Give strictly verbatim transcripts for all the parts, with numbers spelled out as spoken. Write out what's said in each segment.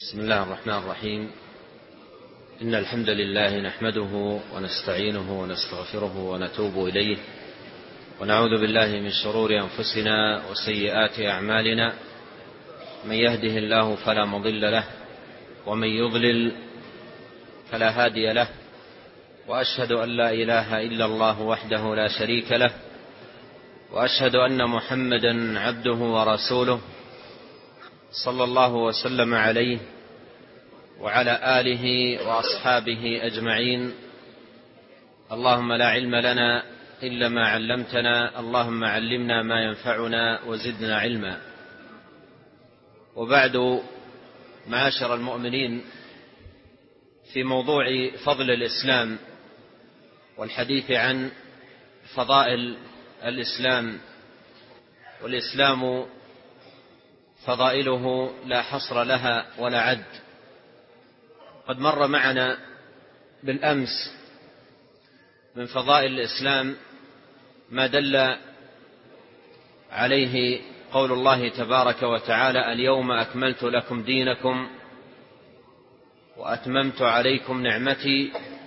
بسم الله الرحمن الرحيم. إن الحمد لله نحمده ونستعينه ونستغفره ونتوب إليه، ونعوذ بالله من شرور أنفسنا وسيئات أعمالنا. من يهده الله فلا مضل له، ومن يضلل فلا هادي له، وأشهد أن لا إله إلا الله وحده لا شريك له، وأشهد أن محمدا عبده ورسوله صلى الله وسلم عليه وعلى آله وأصحابه أجمعين. اللهم لا علم لنا إلا ما علمتنا، اللهم علمنا ما ينفعنا وزدنا علما. وبعد، معاشر المؤمنين، في موضوع فضل الإسلام والحديث عن فضائل الإسلام، والإسلام فضائله لا حصر لها ولا عد. قد مر معنا بالأمس من فضائل الإسلام ما دل عليه قول الله تبارك وتعالى: اليوم أكملت لكم دينكم وأتممت عليكم نعمتي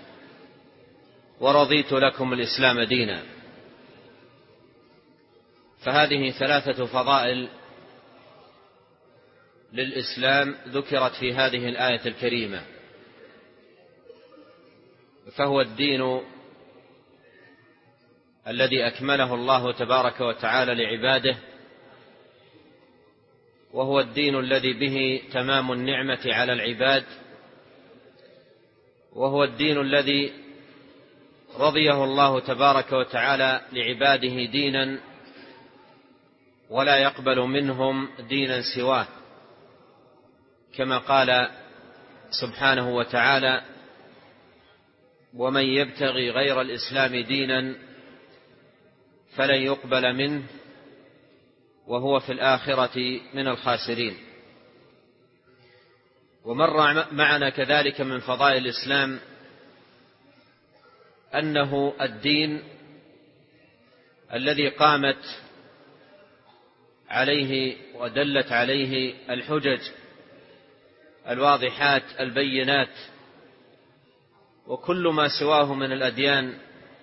ورضيت لكم الإسلام دينا. فهذه ثلاثة فضائل للإسلام ذكرت في هذه الآية الكريمة. فهو الدين الذي أكمله الله تبارك وتعالى لعباده، وهو الدين الذي به تمام النعمة على العباد، وهو الدين الذي رضيه الله تبارك وتعالى لعباده دينا ولا يقبل منهم دينا سواه، كما قال سبحانه وتعالى: ومن يبتغي غير الإسلام دينا فلن يقبل منه وهو في الآخرة من الخاسرين. ومر معنا كذلك من فضائل الإسلام أنه الدين الذي قامت عليه ودلت عليه الحجج الواضحات البينات، وكل ما سواه من الأديان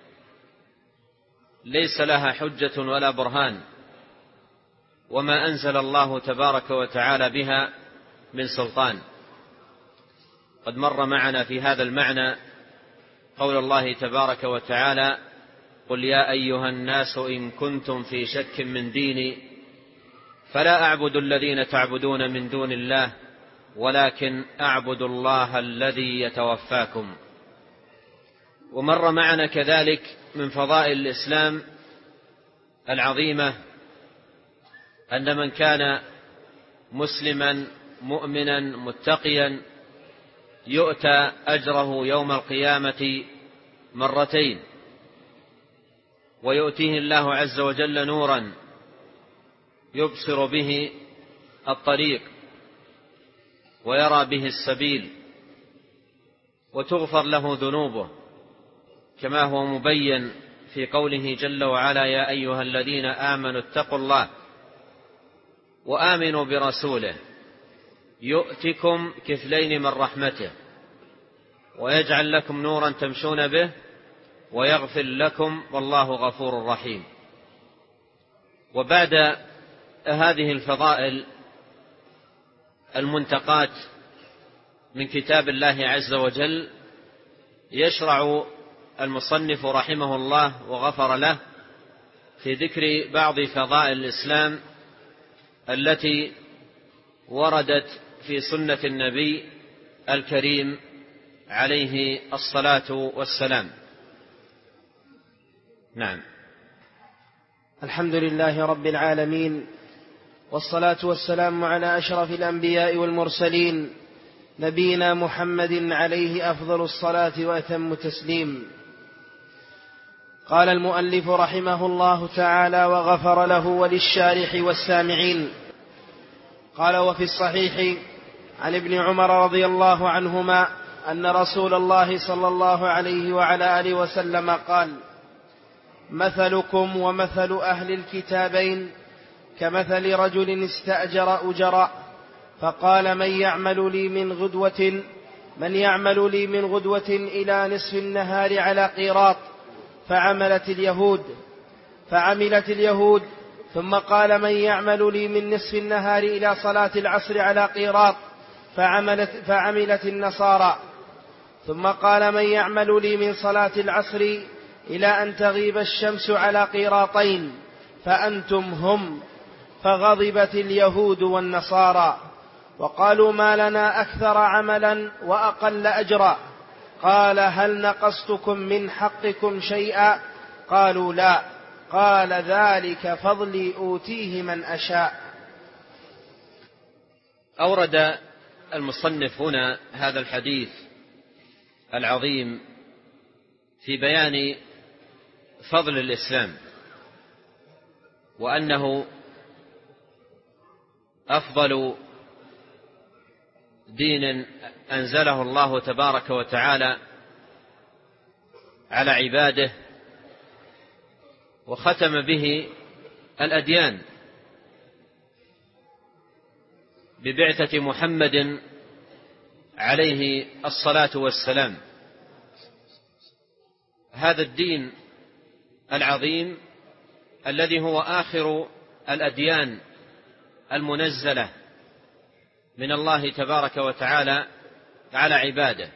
ليس لها حجة ولا برهان، وما أنزل الله تبارك وتعالى بها من سلطان. قد مر معنا في هذا المعنى قول الله تبارك وتعالى: قل يا أيها الناس إن كنتم في شك من ديني فلا أعبد الذين تعبدون من دون الله ولكن أعبد الله الذي يتوفاكم. ومر معنا كذلك من فضائل الإسلام العظيمة أن من كان مسلما مؤمنا متقيا يؤتى أجره يوم القيامة مرتين، ويؤتيه الله عز وجل نورا يبصر به الطريق ويرى به السبيل، وتغفر له ذنوبه، كما هو مبين في قوله جل وعلا: يا أيها الذين آمنوا اتقوا الله وآمنوا برسوله يؤتكم كفلين من رحمته ويجعل لكم نورا تمشون به ويغفر لكم والله غفور رحيم. وبعد هذه الفضائل المنتقات من كتاب الله عز وجل يشرع المصنف رحمه الله وغفر له في ذكر بعض فضائل الإسلام التي وردت في سنة النبي الكريم عليه الصلاة والسلام. نعم. الحمد لله رب العالمين، والصلاة والسلام على أشرف الأنبياء والمرسلين، نبينا محمد عليه أفضل الصلاة وأتم التسليم. قال المؤلف رحمه الله تعالى وغفر له وللشارح والسامعين: قال: وفي الصحيح عن ابن عمر رضي الله عنهما أن رسول الله صلى الله عليه وعلى آله وسلم قال: مثلكم ومثل أهل الكتابين كمثل رجل استأجر أجراء فقال من يعمل لي من غدوة من يعمل لي من غدوة إلى نصف النهار على قيراط، فعملت اليهود فعملت اليهود ثم قال من يعمل لي من نصف النهار إلى صلاة العصر على قيراط، فعملت, فعملت النصارى. ثم قال من يعمل لي من صلاة العصر إلى أن تغيب الشمس على قيراطين، فأنتم هم. فغضبت اليهود والنصارى وقالوا ما لنا أكثر عملا وأقل أجرا. قال هل نقصتكم من حقكم شيئا؟ قالوا لا. قال ذلك فضلي أوتيه من أشاء. أورد المصنف هنا هذا الحديث العظيم في بيان فضل الإسلام، وأنه أفضل دين أنزله الله تبارك وتعالى على عباده، وختم به الأديان ببعثة محمد عليه الصلاة والسلام. هذا الدين العظيم الذي هو آخر الأديان المنزلة من الله تبارك وتعالى على عباده،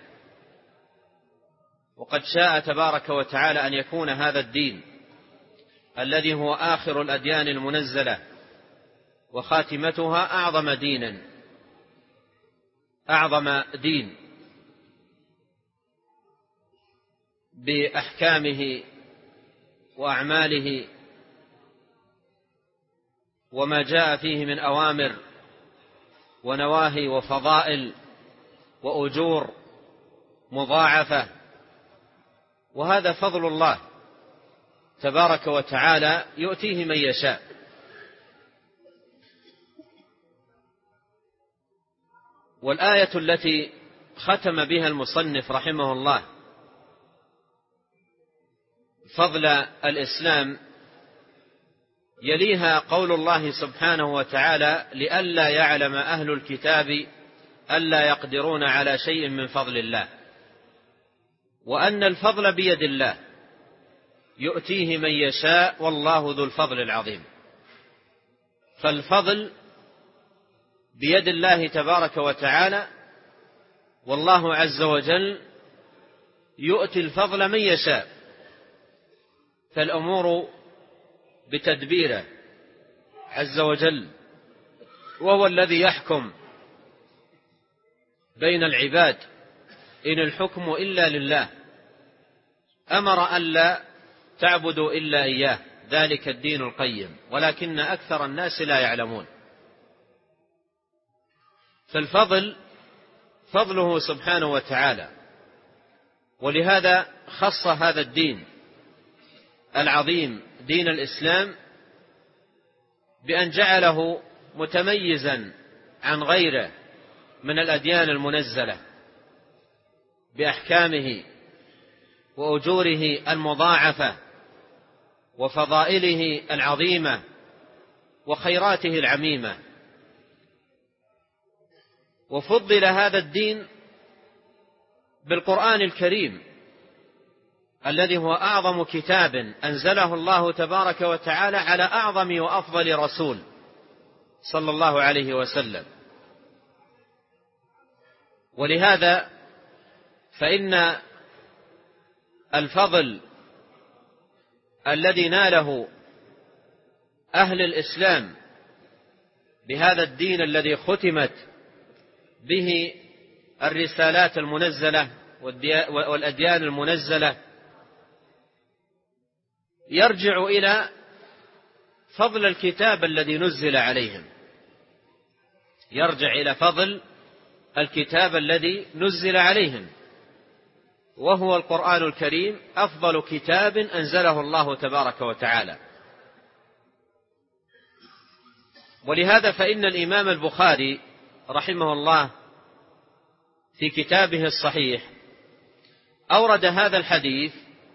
وقد شاء تبارك وتعالى أن يكون هذا الدين الذي هو آخر الأديان المنزلة وخاتمتها أعظم دينا أعظم دين بأحكامه وأعماله وما جاء فيه من أوامر ونواهي وفضائل وأجور مضاعفة. وهذا فضل الله تبارك وتعالى يؤتيه من يشاء. والآية التي ختم بها المصنف رحمه الله فضل الإسلام يليها قول الله سبحانه وتعالى لئلا يعلم أهل الكتاب ألا يقدرون على شيء من فضل الله، وأن الفضل بيد الله يؤتيه من يشاء والله ذو الفضل العظيم. فالفضل بيد الله تبارك وتعالى، والله عز وجل يؤتي الفضل من يشاء، فالأمور بتدبيره عز وجل، وهو الذي يحكم بين العباد، إن الحكم إلا لله، أمر ألا تعبدوا إلا إياه، ذلك الدين القيم، ولكن أكثر الناس لا يعلمون. فالفضل فضله سبحانه وتعالى، ولهذا خص هذا الدين العظيم دين الإسلام بأن جعله متميزا عن غيره من الأديان المنزلة بأحكامه وأجوره المضاعفة وفضائله العظيمة وخيراته العميمة. وفضل هذا الدين بالقرآن الكريم الذي هو أعظم كتاب أنزله الله تبارك وتعالى على أعظم وأفضل رسول صلى الله عليه وسلم. ولهذا فإن الفضل الذي ناله أهل الإسلام بهذا الدين الذي ختمت به الرسالات المنزلة والأديان المنزلة يرجع إلى فضل الكتاب الذي نزل عليهم، يرجع إلى فضل الكتاب الذي نزل عليهم، وهو القرآن الكريم أفضل كتاب أنزله الله تبارك وتعالى. ولهذا فإن الإمام البخاري رحمه الله في كتابه الصحيح أورد هذا الحديث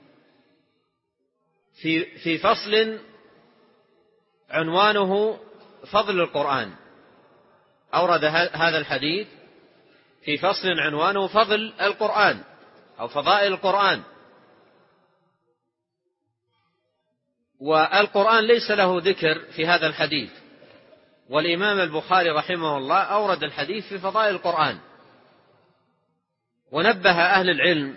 في في فصل عنوانه فضل القرآن، أورد هذا الحديث في فصل عنوانه فضل القرآن أو فضائل القرآن. والقرآن ليس له ذكر في هذا الحديث، والإمام البخاري رحمه الله أورد الحديث في فضائل القرآن. ونبه أهل العلم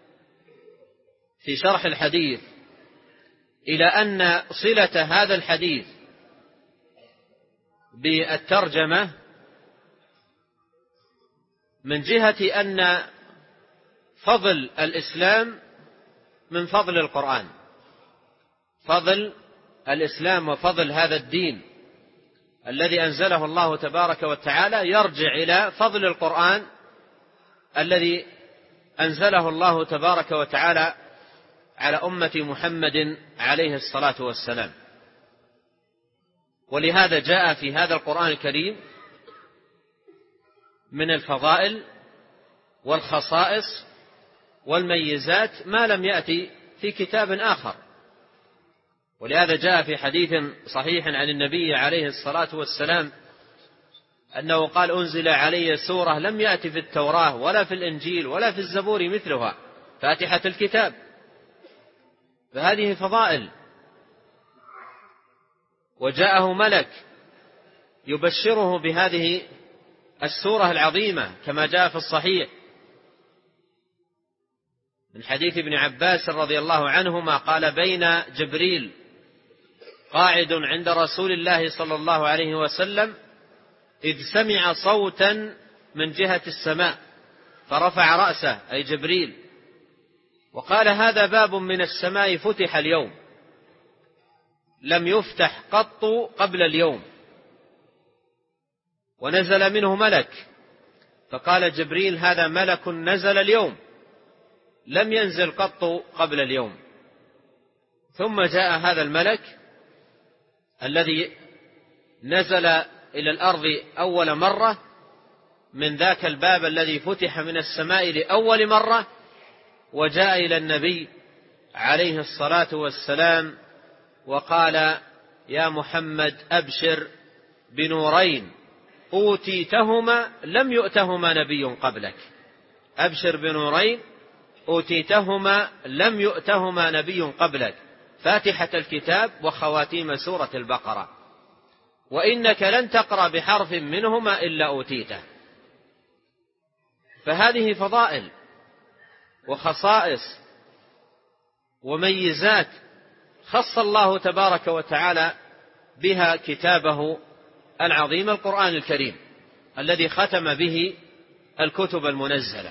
في شرح الحديث إلى أن صلة هذا الحديث بالترجمة من جهة أن فضل الإسلام من فضل القرآن، فضل الإسلام وفضل هذا الدين الذي أنزله الله تبارك وتعالى يرجع إلى فضل القرآن الذي أنزله الله تبارك وتعالى على أمة محمد عليه الصلاة والسلام. ولهذا جاء في هذا القرآن الكريم من الفضائل والخصائص والميزات ما لم يأتي في كتاب آخر. ولهذا جاء في حديث صحيح عن النبي عليه الصلاة والسلام أنه قال: أنزل علي سورة لم يأتي في التوراة ولا في الإنجيل ولا في الزبور مثلها، فاتحة الكتاب. فهذه فضائل. وجاءه ملك يبشره بهذه السورة العظيمة كما جاء في الصحيح من حديث ابن عباس رضي الله عنهما قال: بين جبريل قاعد عند رسول الله صلى الله عليه وسلم إذ سمع صوتا من جهة السماء فرفع رأسه، أي جبريل، وقال: هذا باب من السماء فتح اليوم لم يفتح قط قبل اليوم. ونزل منه ملك، فقال جبريل: هذا ملك نزل اليوم لم ينزل قط قبل اليوم. ثم جاء هذا الملك الذي نزل إلى الأرض أول مرة من ذاك الباب الذي فتح من السماء لأول مرة، وجاء إلى النبي عليه الصلاة والسلام وقال: يا محمد أبشر بنورين أوتيتهما لم يؤتهما نبي قبلك. أبشر بنورين أوتيتهما لم يؤتهما نبي قبلك، فاتحة الكتاب وخواتيم سورة البقرة، وإنك لن تقرأ بحرف منهما إلا أوتيته. فهذه فضائل وخصائص وميزات خص الله تبارك وتعالى بها كتابه العظيم القرآن الكريم الذي ختم به الكتب المنزلة.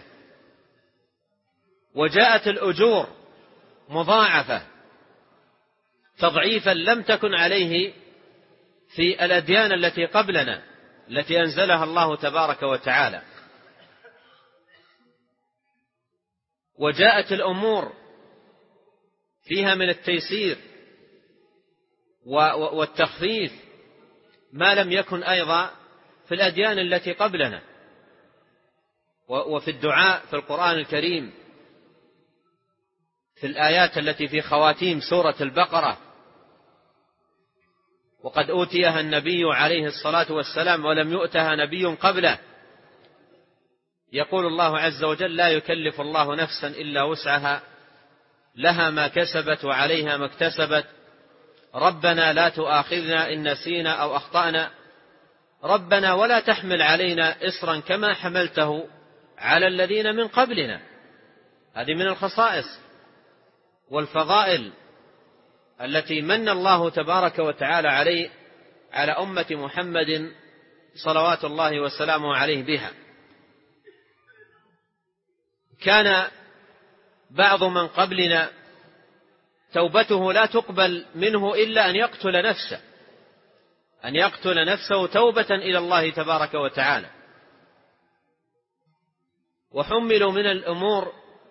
وجاءت الأجور مضاعفة تضعيفا لم تكن عليه في الأديان التي قبلنا التي أنزلها الله تبارك وتعالى. وجاءت الأمور فيها من التيسير والتخفيف ما لم يكن أيضا في الأديان التي قبلنا. وفي الدعاء في القرآن الكريم في الآيات التي في خواتيم سورة البقرة: وقد أوتيها النبي عليه الصلاة والسلام ولم يؤتها نبي قبله، يقول الله عز وجل: لا يكلف الله نفسا إلا وسعها لها ما كسبت وعليها ما اكتسبت، ربنا لا تؤاخذنا إن نسينا أو أخطأنا، ربنا ولا تحمل علينا إصرا كما حملته على الذين من قبلنا. هذه من الخصائص والفضائل التي من الله تبارك وتعالى عليه على أمة محمد صلوات الله وسلامه عليه بها. كان بعض من قبلنا توبته لا تقبل منه إلا أن يقتل نفسه أن يقتل نفسه توبة إلى الله تبارك وتعالى. وحملوا من الأمور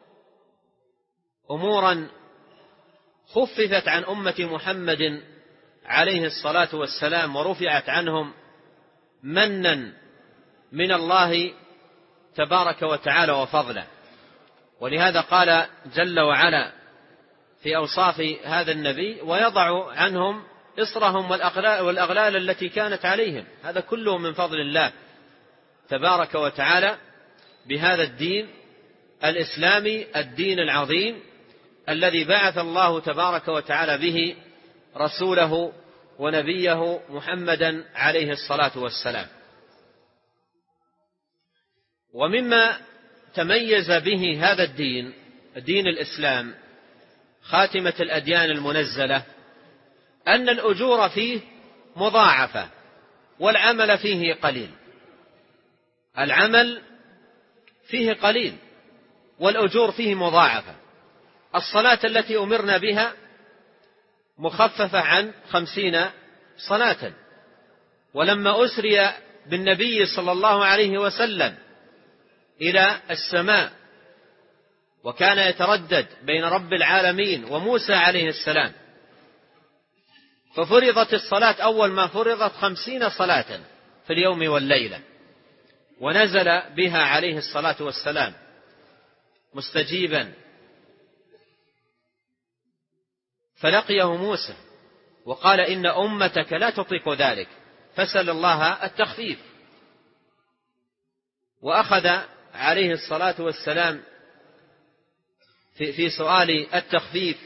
أمورا خففت عن أمة محمد عليه الصلاة والسلام ورفعت عنهم منا من الله تبارك وتعالى وفضله. ولهذا قال جل وعلا في أوصاف هذا النبي: ويضع عنهم إصرهم والأغلال التي كانت عليهم. هذا كله من فضل الله تبارك وتعالى بهذا الدين الإسلامي، الدين العظيم الذي بعث الله تبارك وتعالى به رسوله ونبيه محمدا عليه الصلاة والسلام. ومما تميز به هذا الدين، دين الإسلام خاتمة الأديان المنزلة، أن الأجور فيه مضاعفة والعمل فيه قليل. العمل فيه قليل والأجور فيه مضاعفة. الصلاة التي أمرنا بها مخففة عن خمسين صلاة، ولما أسري بالنبي صلى الله عليه وسلم إلى السماء وكان يتردد بين رب العالمين وموسى عليه السلام، ففرضت الصلاة أول ما فرضت خمسين صلاة في اليوم والليلة، ونزل بها عليه الصلاة والسلام مستجيبا، فلقيه موسى وقال إن أمتك لا تطيق ذلك فسأل الله التخفيف. وأخذ عليه الصلاة والسلام في, في سؤال التخفيف،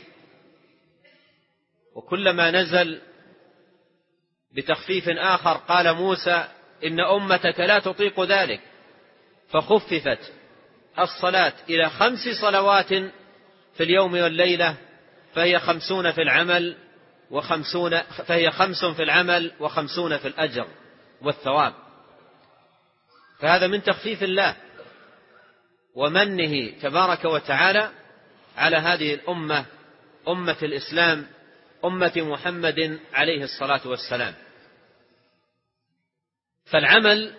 وكلما نزل بتخفيف آخر قال موسى إن أمتك لا تطيق ذلك، فخففت الصلاة إلى خمس صلوات في اليوم والليلة، فهي خمسون في العمل وخمسون فهي خمس في العمل وخمسون في الأجر والثواب. فهذا من تخفيف الله ومنه تبارك وتعالى على هذه الأمة، أمة الإسلام، أمة محمد عليه الصلاة والسلام. فالعمل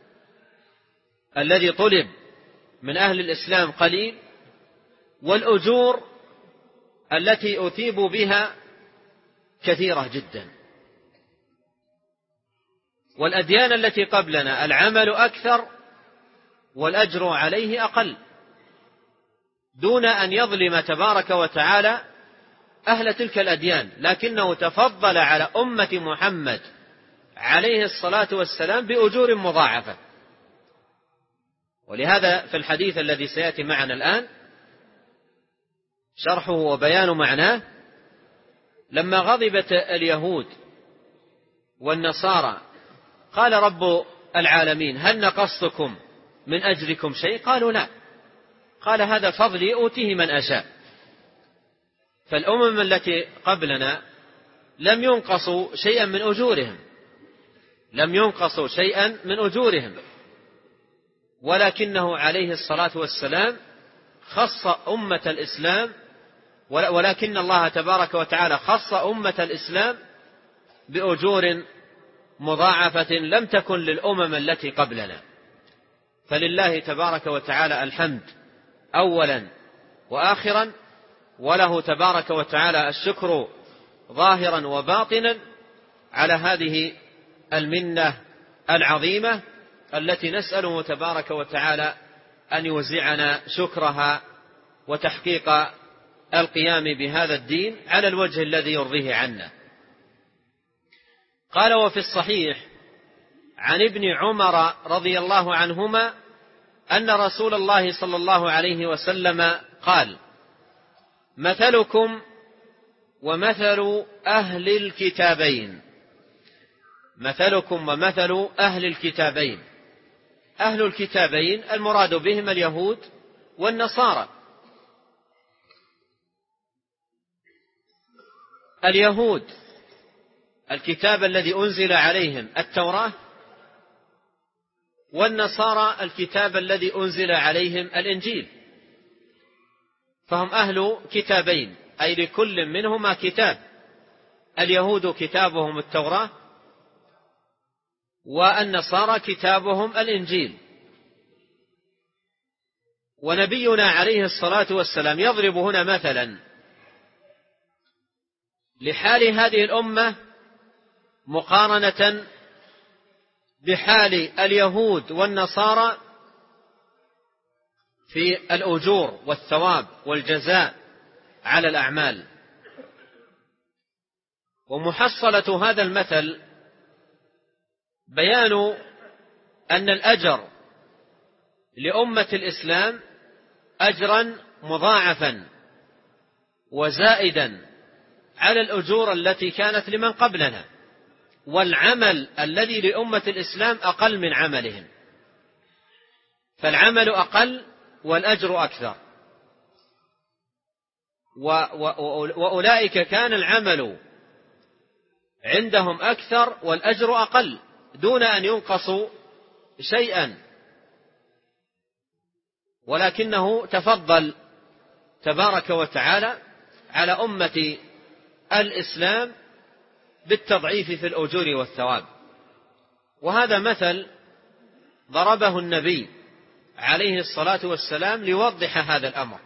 الذي طلب من أهل الإسلام قليل، والأجور التي أثيبوا بها كثيرة جدا. والأديان التي قبلنا العمل أكثر والأجر عليه أقل، دون أن يظلم تبارك وتعالى أهل تلك الأديان، لكنه تفضل على أمة محمد عليه الصلاة والسلام بأجور مضاعفة. ولهذا في الحديث الذي سيأتي معنا الآن شرحه وبيان معناه، لما غضبت اليهود والنصارى قال رب العالمين هل نقصتكم من أجركم شيء؟ قالوا لا. قال هذا فضلي أوتيه من أشاء. فالأمم التي قبلنا لم ينقصوا شيئا من أجورهم، لم ينقصوا شيئا من أجورهم، ولكنه عليه الصلاة والسلام خص أمة الإسلام، ولكن الله تبارك وتعالى خص أمة الإسلام بأجور مضاعفة لم تكن للأمم التي قبلنا. فلله تبارك وتعالى الحمد أولا وآخرا، وله تبارك وتعالى الشكر ظاهرا وباطنا على هذه المنة العظيمة التي نسأله تبارك وتعالى أن يوزعنا شكرها وتحقيق القيام بهذا الدين على الوجه الذي يرضيه عنا. قال وفي الصحيح عن ابن عمر رضي الله عنهما أن رسول الله صلى الله عليه وسلم قال مثلكم ومثل أهل الكتابين، مثلكم ومثل أهل الكتابين. أهل الكتابين المراد بهم اليهود والنصارى. اليهود الكتاب الذي أنزل عليهم التوراة، والنصارى الكتاب الذي أنزل عليهم الإنجيل، فهم أهل كتابين، أي لكل منهما كتاب. اليهود كتابهم التوراة، والنصارى كتابهم الإنجيل. ونبينا عليه الصلاة والسلام يضرب هنا مثلا لحال هذه الأمة مقارنة بحال اليهود والنصارى في الأجور والثواب والجزاء على الأعمال. ومحصلة هذا المثل بيان أن الأجر لأمة الإسلام أجرا مضاعفا وزائدا على الأجور التي كانت لمن قبلنا، والعمل الذي لأمة الإسلام أقل من عملهم، فالعمل أقل والأجر أكثر. وأولئك كان العمل عندهم أكثر والأجر أقل دون أن ينقصوا شيئا، ولكنه تفضل تبارك وتعالى على أمة الإسلام بالتضعيف في الأجور والثواب. وهذا مثل ضربه النبي عليه الصلاة والسلام ليوضح هذا الأمر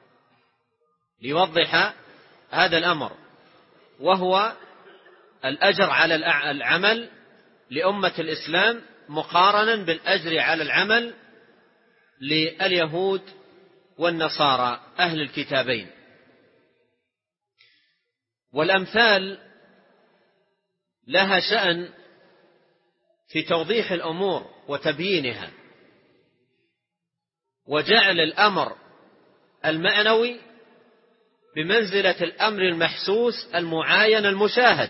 ليوضح هذا الأمر وهو الأجر على العمل لأمة الإسلام مقارنا بالأجر على العمل لليهود والنصارى أهل الكتابين. والأمثال لها شأن في توضيح الأمور وتبيينها، وجعل الأمر المعنوي بمنزلة الأمر المحسوس المعاين المشاهد.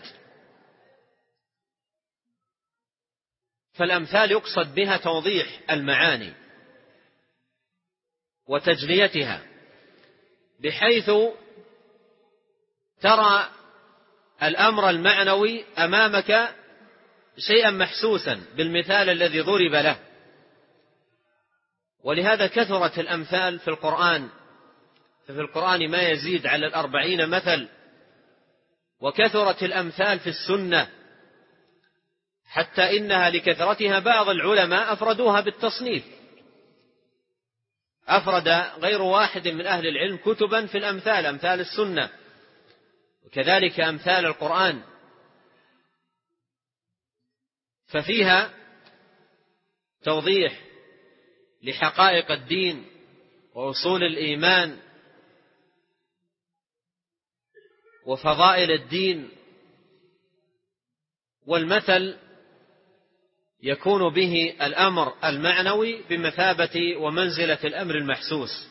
فالأمثال يقصد بها توضيح المعاني وتجليتها، بحيث ترى الأمر المعنوي أمامك شيئا محسوسا بالمثال الذي ضرب له. ولهذا كثرت الأمثال في القرآن، ففي القرآن ما يزيد على الأربعين مثل، وكثرت الأمثال في السنة حتى إنها لكثرتها بعض العلماء أفردوها بالتصنيف، أفرد غير واحد من أهل العلم كتبا في الأمثال، أمثال السنة وكذلك أمثال القرآن، ففيها توضيح لحقائق الدين وأصول الإيمان وفضائل الدين. والمثل يكون به الأمر المعنوي بمثابة ومنزلة الأمر المحسوس.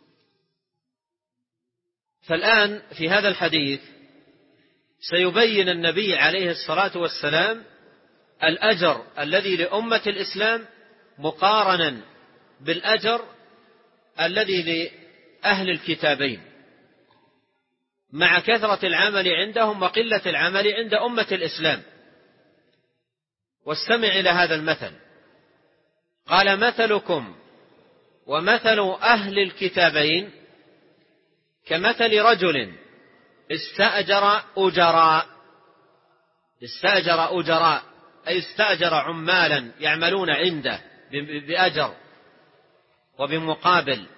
فالآن في هذا الحديث سيبين النبي عليه الصلاة والسلام الأجر الذي لأمة الإسلام مقارنا بالأجر الذي لأهل الكتابين، مع كثرة العمل عندهم وقلة العمل عند أمة الإسلام. واستمع إلى هذا المثل. قال: مثلكم ومثل أهل الكتابين كمثل رجل استأجر أجراء استأجر أجراء أي استأجر عمالا يعملون عنده بأجر وبمقابل.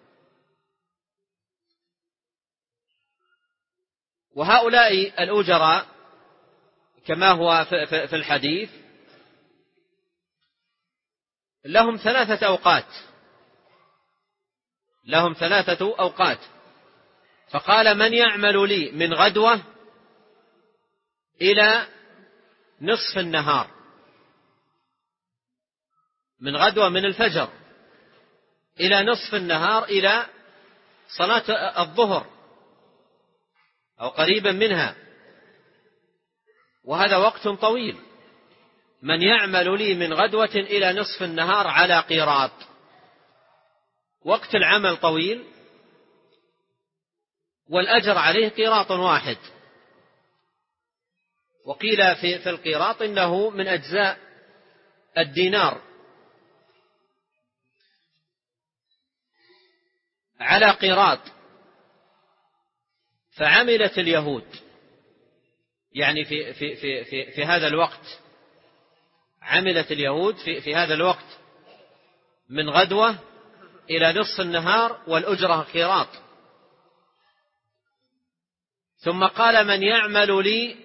وهؤلاء الأجراء كما هو في الحديث لهم ثلاثة أوقات لهم ثلاثة أوقات فقال: من يعمل لي من غدوة إلى نصف النهار، من غدوة من الفجر إلى نصف النهار إلى صلاة الظهر أو قريبا منها، وهذا وقت طويل. من يعمل لي من غدوة إلى نصف النهار على قيراط، وقت العمل طويل والأجر عليه قيراط واحد. وقيل في, في القيراط إنه من أجزاء الدينار على قيراط. فعملت اليهود يعني في, في, في, في, في هذا الوقت عملت اليهود في, في هذا الوقت من غدوة إلى نصف النهار والأجرة قيراط. ثم قال: من يعمل لي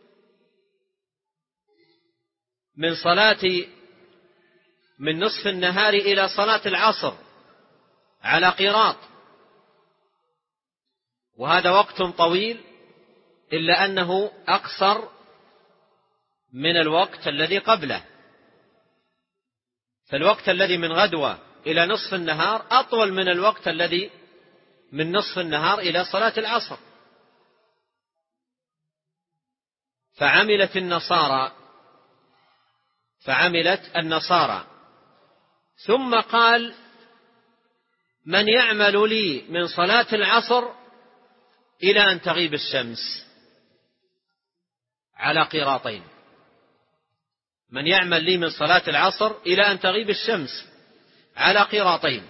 من صلاة من نصف النهار إلى صلاة العصر على قيراط، وهذا وقت طويل إلا أنه أقصر من الوقت الذي قبله. فالوقت الذي من غدوة إلى نصف النهار أطول من الوقت الذي من نصف النهار إلى صلاة العصر. فعملت النصارى فعملت النصارى ثم قال: من يعمل لي من صلاة العصر إلى أن تغيب الشمس على قيراطين، من يعمل لي من صلاة العصر إلى أن تغيب الشمس على قيراطين.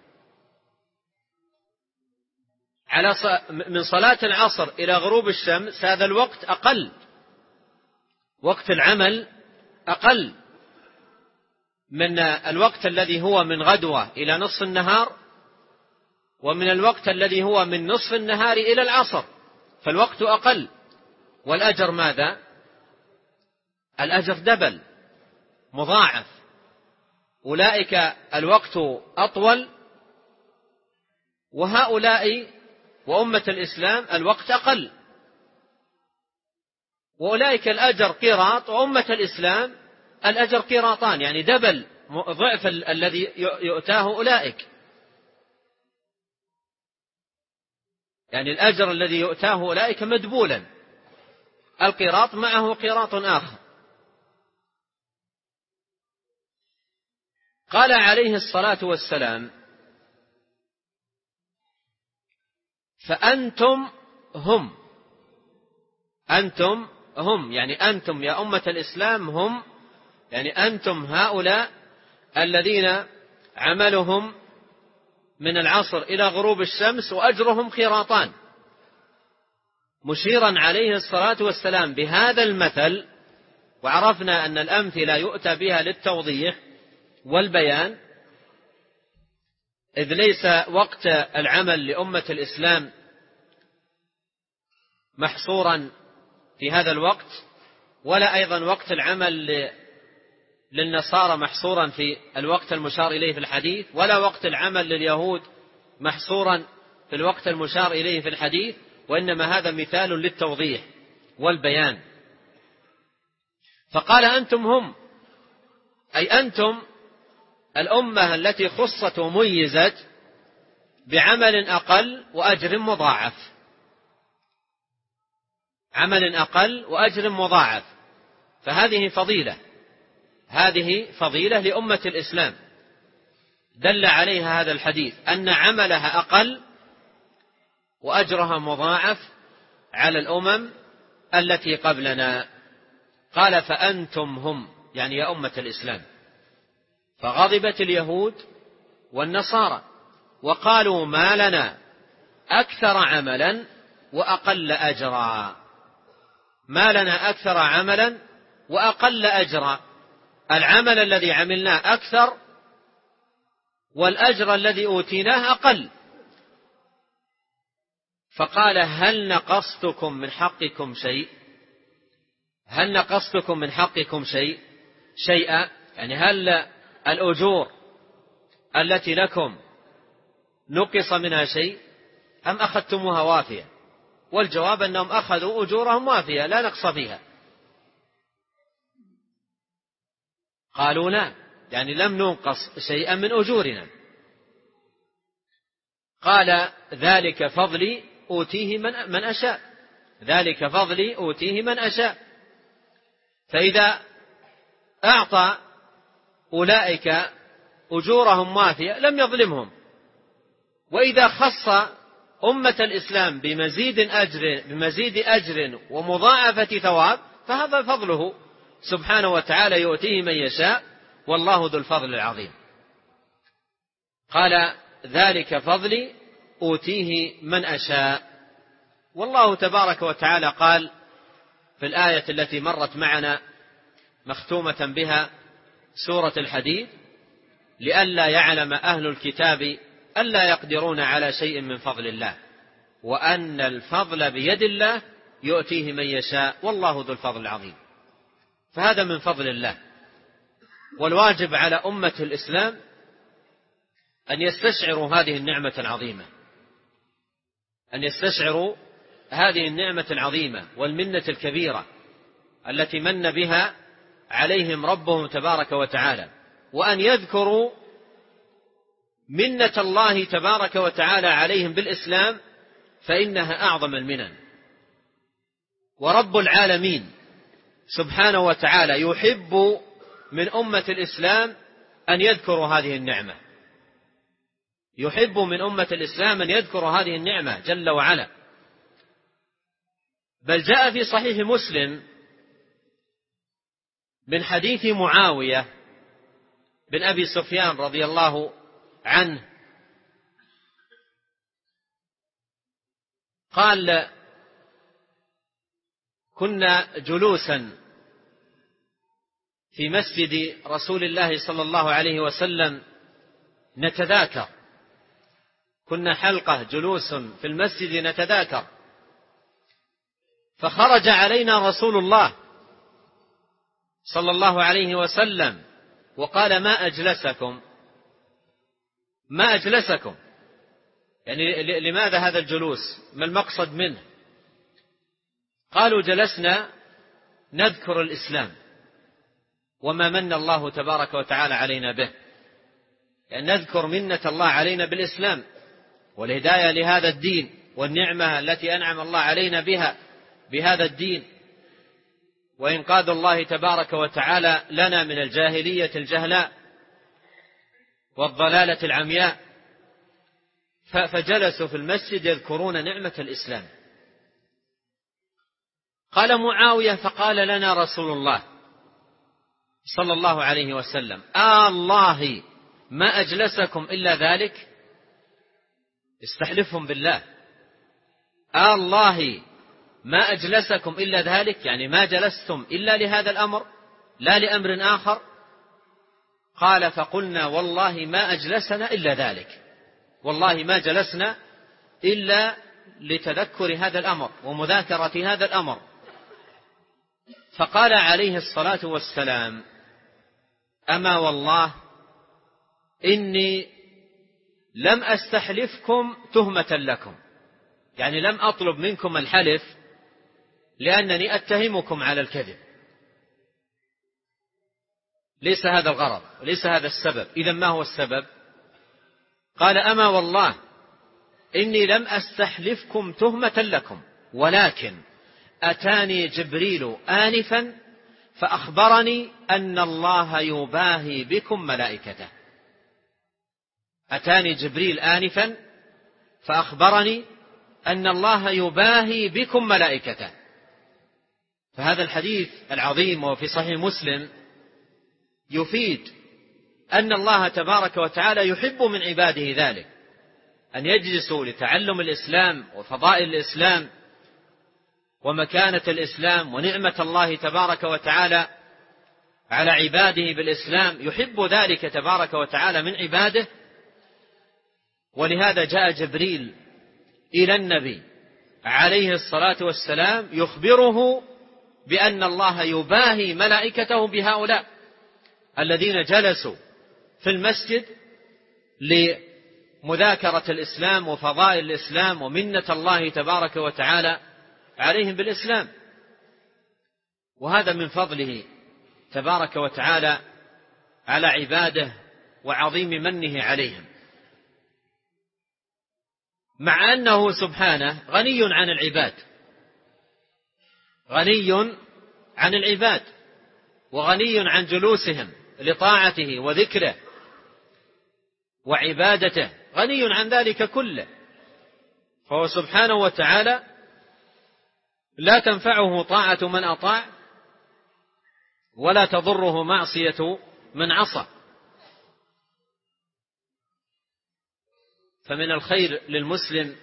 على من صلاة العصر إلى غروب الشمس هذا الوقت أقل، وقت العمل أقل من الوقت الذي هو من غدوة إلى نصف النهار، ومن الوقت الذي هو من نصف النهار إلى العصر، فالوقت أقل. والأجر ماذا؟ الأجر دبل مضاعف. أولئك الوقت أطول، وهؤلاء وأمة الإسلام الوقت أقل. وأولئك الأجر قيراط، وأمة الإسلام الأجر قيراطان، يعني دبل ضعف الذي يؤتاه أولئك. يعني الأجر الذي يؤتاه أولئك مدبولا، القيراط معه قيراط آخر. قال عليه الصلاة والسلام: فأنتم هم أنتم هم يعني أنتم يا أمة الإسلام هم، يعني أنتم هؤلاء الذين عملهم من العصر إلى غروب الشمس وأجرهم قيراطان، مشيرا عليه الصلاة والسلام بهذا المثل. وعرفنا أن الأمثلة يؤتى بها للتوضيح والبيان، إذ ليس وقت العمل لأمة الإسلام محصورا في هذا الوقت، ولا أيضا وقت العمل للنصارى محصورا في الوقت المشار إليه في الحديث، ولا وقت العمل لليهود محصورا في الوقت المشار إليه في الحديث، وإنما هذا مثال للتوضيح والبيان. فقال: أنتم هم، أي أنتم الأمة التي خصت وميزت بعمل أقل وأجر مضاعف، عمل أقل وأجر مضاعف. فهذه فضيلة، هذه فضيلة لأمة الإسلام دل عليها هذا الحديث، أن عملها أقل وأجرها مضاعف على الأمم التي قبلنا. قال: فأنتم هم، يعني يا أمة الإسلام. فغضبت اليهود والنصارى وقالوا: ما لنا أكثر عملا وأقل أجرا، ما لنا أكثر عملا وأقل أجرا، العمل الذي عملناه أكثر والأجر الذي أوتيناه أقل. فقال: هل نقصتكم من حقكم شيء؟ هل نقصتكم من حقكم شيء شيئا يعني هل الأجور التي لكم نقص منها شيء أم أخذتموها وافية؟ والجواب أنهم أخذوا أجورهم وافية لا نقص فيها. قالوا: لا، يعني لم ننقص شيئا من أجورنا. قال: ذلك فضلي أوتيه من, من أشاء ذلك فضلي أوتيه من أشاء. فإذا أعطى أولئك أجورهم وافية لم يظلمهم، وإذا خص أمة الإسلام بمزيد أجر, بمزيد أجر ومضاعفة ثواب فهذا فضله سبحانه وتعالى يؤتيه من يشاء، والله ذو الفضل العظيم. قال: ذلك فضلي أوتيه من أشاء. والله تبارك وتعالى قال في الآية التي مرت معنا مختومة بها سورة الحديد: لئلا يعلم أهل الكتاب ألا يقدرون على شيء من فضل الله وأن الفضل بيد الله يؤتيه من يشاء والله ذو الفضل العظيم. فهذا من فضل الله، والواجب على أمة الإسلام أن يستشعروا هذه النعمة العظيمة، أن يستشعروا هذه النعمة العظيمة والمنة الكبيرة التي من بها عليهم ربهم تبارك وتعالى، وأن يذكروا منة الله تبارك وتعالى عليهم بالإسلام فإنها أعظم المنن. ورب العالمين سبحانه وتعالى يحب من أمة الإسلام أن يذكروا هذه النعمة، يحب من أمة الإسلام أن يذكروا هذه النعمة جل وعلا. بل جاء في صحيح مسلم من حديث معاوية بن أبي سفيان رضي الله عنه قال: كنا جلوسا في مسجد رسول الله صلى الله عليه وسلم نتذاكر، كنا حلقة جلوس في المسجد نتذاكر، فخرج علينا رسول الله صلى الله عليه وسلم وقال: ما أجلسكم ما أجلسكم يعني لماذا هذا الجلوس؟ ما المقصد منه؟ قالوا: جلسنا نذكر الإسلام وما من الله تبارك وتعالى علينا به، يعني نذكر منة الله علينا بالإسلام والهداية لهذا الدين والنعمة التي أنعم الله علينا بها بهذا الدين، وإنقاذ الله تبارك وتعالى لنا من الجاهلية الجهلاء والضلالة العمياء. فجلسوا في المسجد يذكرون نعمة الإسلام. قال معاوية: فقال لنا رسول الله صلى الله عليه وسلم: آه الله ما أجلسكم إلا ذلك. استحلفهم بالله: آه الله ما أجلسكم إلا ذلك، يعني ما جلستم إلا لهذا الأمر لا لأمر آخر. قال: فقلنا والله ما أجلسنا إلا ذلك، والله ما جلسنا إلا لتذكر هذا الأمر ومذاكرة هذا الأمر. فقال عليه الصلاة والسلام: أما والله إني لم أستحلفكم تهمة لكم، يعني لم أطلب منكم الحلف لأنني أتهمكم على الكذب، ليس هذا الغرض وليس هذا السبب. إذن ما هو السبب؟ قال: أما والله إني لم أستحلفكم تهمة لكم، ولكن أتاني جبريل آنفا فأخبرني أن الله يباهي بكم ملائكته. أتاني جبريل آنفا فأخبرني أن الله يباهي بكم ملائكته. فهذا الحديث العظيم وفي صحيح مسلم يفيد أن الله تبارك وتعالى يحب من عباده ذلك، أن يجلسوا لتعلم الإسلام وفضائل الإسلام ومكانة الإسلام ونعمة الله تبارك وتعالى على عباده بالإسلام، يحب ذلك تبارك وتعالى من عباده. ولهذا جاء جبريل إلى النبي عليه الصلاة والسلام يخبره بأن الله يباهي ملائكته بهؤلاء الذين جلسوا في المسجد لمذاكرة الإسلام وفضائل الإسلام ومنة الله تبارك وتعالى عليهم بالإسلام. وهذا من فضله تبارك وتعالى على عباده وعظيم منه عليهم، مع أنه سبحانه غني عن العباد، غني عن العباد وغني عن جلوسهم لطاعته وذكره وعبادته، غني عن ذلك كله. فهو سبحانه وتعالى لا تنفعه طاعة من أطاع ولا تضره معصية من عصى. فمن الخير للمسلم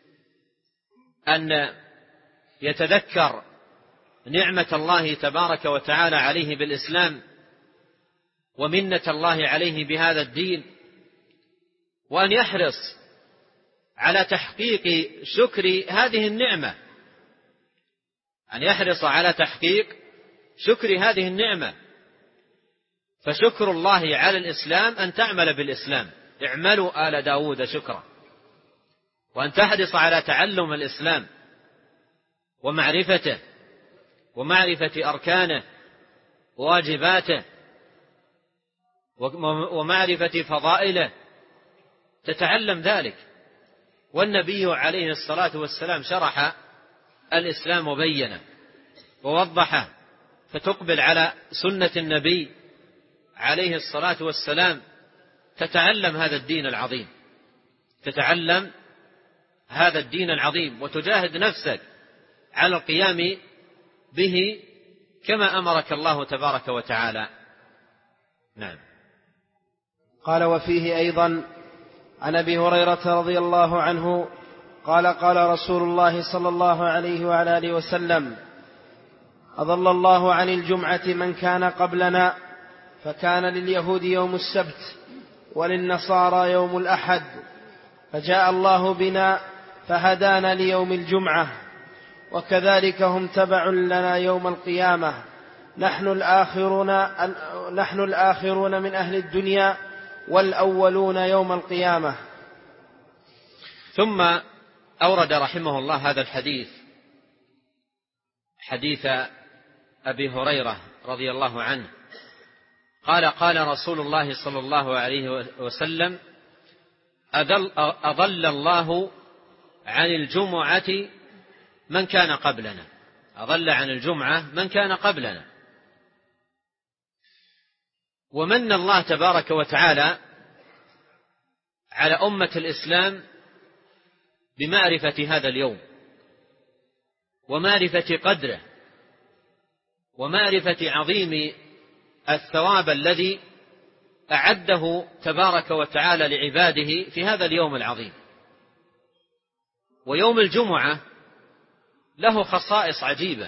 أن يتذكر نعمة الله تبارك وتعالى عليه بالإسلام ومنة الله عليه بهذا الدين، وأن يحرص على تحقيق شكر هذه النعمة، أن يحرص على تحقيق شكر هذه النعمة. فشكر الله على الإسلام أن تعمل بالإسلام، اعملوا آل داود شكرا، وأن تحرص على تعلم الإسلام ومعرفته ومعرفة أركانه وواجباته ومعرفة فضائله تتعلم ذلك. والنبي عليه الصلاة والسلام شرح الإسلام وبينه ووضحه، فتقبل على سنة النبي عليه الصلاة والسلام تتعلم هذا الدين العظيم، تتعلم هذا الدين العظيم وتجاهد نفسك على القيام به كما أمرك الله تبارك وتعالى. نعم. قال: وفيه أيضا عن أبي هريرة رضي الله عنه قال: قال رسول الله صلى الله عليه وعلى آله وسلم: أضل الله عن الجمعة من كان قبلنا، فكان لليهود يوم السبت وللنصارى يوم الأحد، فجاء الله بنا فهدانا ليوم الجمعة، وكذلك هم تبع لنا يوم القيامة، نحن الآخرون, نحن الآخرون من أهل الدنيا والأولون يوم القيامة. ثم أورد رحمه الله هذا الحديث، حديث أبي هريرة رضي الله عنه قال: قال رسول الله صلى الله عليه وسلم: أضل, أضل الله عن الجمعة من كان قبلنا. أضل عن الجمعة من كان قبلنا. ومن الله تبارك وتعالى على أمة الإسلام بمعرفة هذا اليوم ومعرفة قدره ومعرفة عظيم الثواب الذي أعده تبارك وتعالى لعباده في هذا اليوم العظيم. ويوم الجمعة له خصائص عجيبة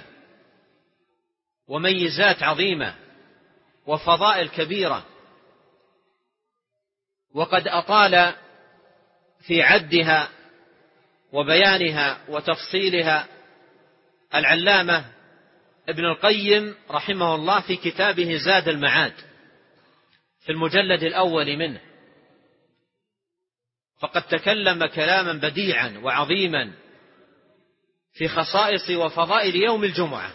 وميزات عظيمة وفضائل كبيرة، وقد أطال في عدها وبيانها وتفصيلها العلامة ابن القيم رحمه الله في كتابه زاد المعاد في المجلد الأول منه، فقد تكلم كلاما بديعا وعظيما في خصائص وفضائل يوم الجمعة،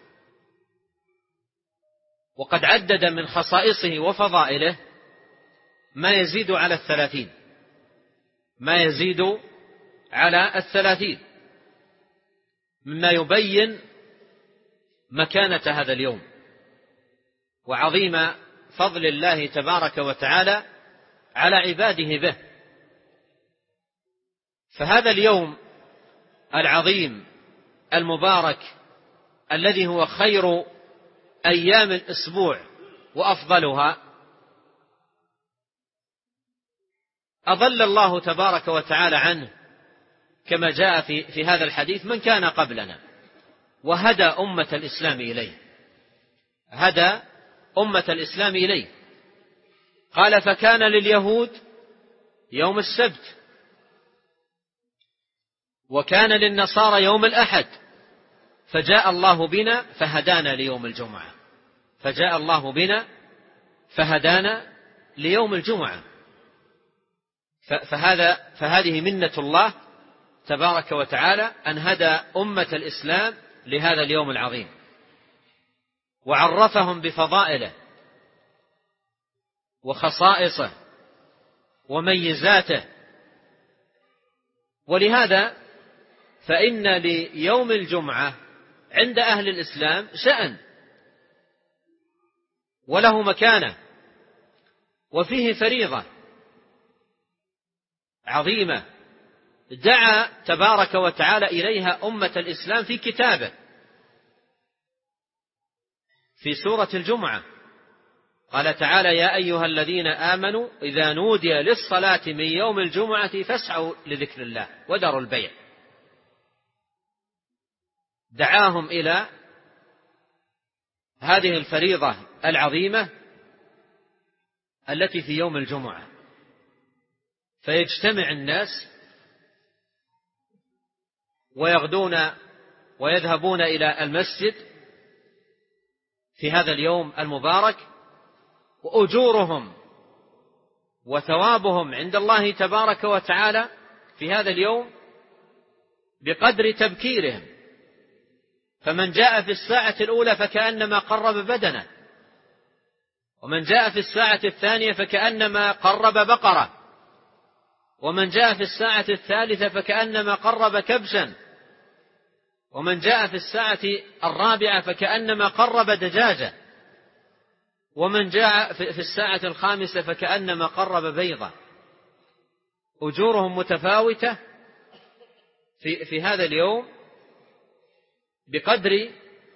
وقد عدد من خصائصه وفضائله ما يزيد على الثلاثين ما يزيد على الثلاثين مما يبين مكانة هذا اليوم وعظيم فضل الله تبارك وتعالى على عباده به. فهذا اليوم العظيم المبارك الذي هو خير أيام الأسبوع وأفضلها، أضل الله تبارك وتعالى عنه كما جاء في, في هذا الحديث من كان قبلنا، وهدى أمة الإسلام إليه هدى أمة الإسلام إليه. قال: فكان لليهود يوم السبت، وكان للنصارى يوم الأحد، فجاء الله بنا فهدانا ليوم الجمعة فجاء الله بنا فهدانا ليوم الجمعة. فهذا فهذه منة الله تبارك وتعالى أن هدى أمة الإسلام لهذا اليوم العظيم وعرفهم بفضائله وخصائصه وميزاته. ولهذا فإن ليوم الجمعة عند أهل الإسلام شأن وله مكانة وفيه فريضة عظيمة دعا تبارك وتعالى إليها أمة الإسلام في كتابه في سورة الجمعة. قال تعالى: يا أيها الذين آمنوا إذا نودي للصلاة من يوم الجمعة فاسعوا لذكر الله وذروا البيع. دعاهم إلى هذه الفريضة العظيمة التي في يوم الجمعة، فيجتمع الناس ويغدون ويذهبون إلى المسجد في هذا اليوم المبارك، وأجورهم وثوابهم عند الله تبارك وتعالى في هذا اليوم بقدر تبكيرهم. فمن جاء في الساعة الأولى فكأنما قرب بدنه، ومن جاء في الساعة الثانية فكأنما قرب بقرة، ومن جاء في الساعة الثالثة فكأنما قرب كبشا، ومن جاء في الساعة الرابعة فكأنما قرب دجاجة، ومن جاء في الساعة الخامسة فكأنما قرب بيضة. أجورهم متفاوتة في, في هذا اليوم بقدر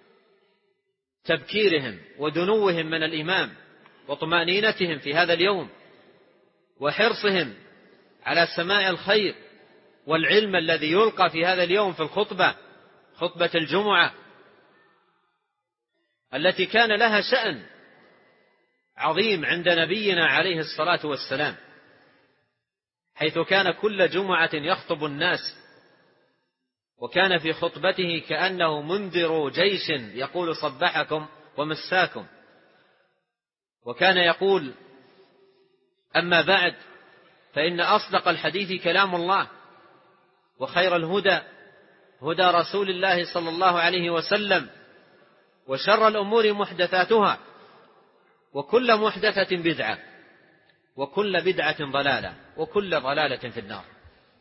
تبكيرهم ودنوهم من الإمام وطمأنينتهم في هذا اليوم وحرصهم على سماع الخير والعلم الذي يلقى في هذا اليوم في الخطبة، خطبة الجمعة التي كان لها شأن عظيم عند نبينا عليه الصلاة والسلام، حيث كان كل جمعة يخطب الناس، وكان في خطبته كأنه منذر جيش يقول صبحكم ومساكم. وكان يقول: أما بعد، فإن أصدق الحديث كلام الله، وخير الهدى هدى رسول الله صلى الله عليه وسلم، وشر الأمور محدثاتها، وكل محدثة بدعة، وكل بدعة ضلالة، وكل ضلالة في النار.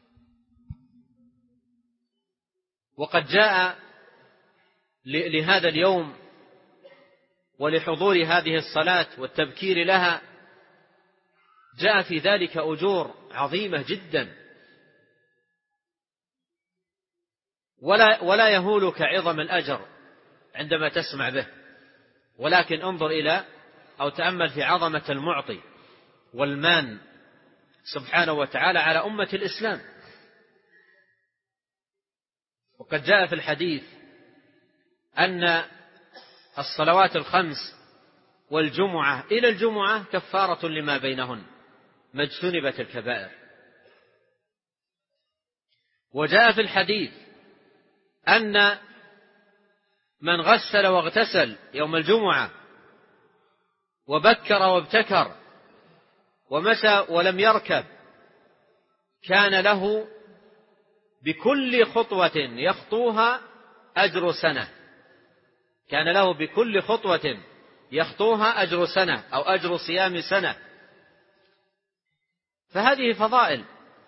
وقد جاء لهذا اليوم ولحضور هذه الصلاة والتبكير لها جاء في ذلك أجور عظيمة جدا، ولا, ولا يهولك عظم الأجر عندما تسمع به، ولكن انظر إلى أو تأمل في عظمة المعطي والمان سبحانه وتعالى على أمة الإسلام. وقد جاء في الحديث أن الصلوات الخمس والجمعة إلى الجمعة كفارة لما بينهن ما اجتنبت الكبائر. وجاء في الحديث أن من غسل واغتسل يوم الجمعة وبكر وابتكر ومشى ولم يركب كان له بكل خطوة يخطوها أجر سنة، كان له بكل خطوة يخطوها أجر سنة أو أجر صيام سنة. فهذه فضائل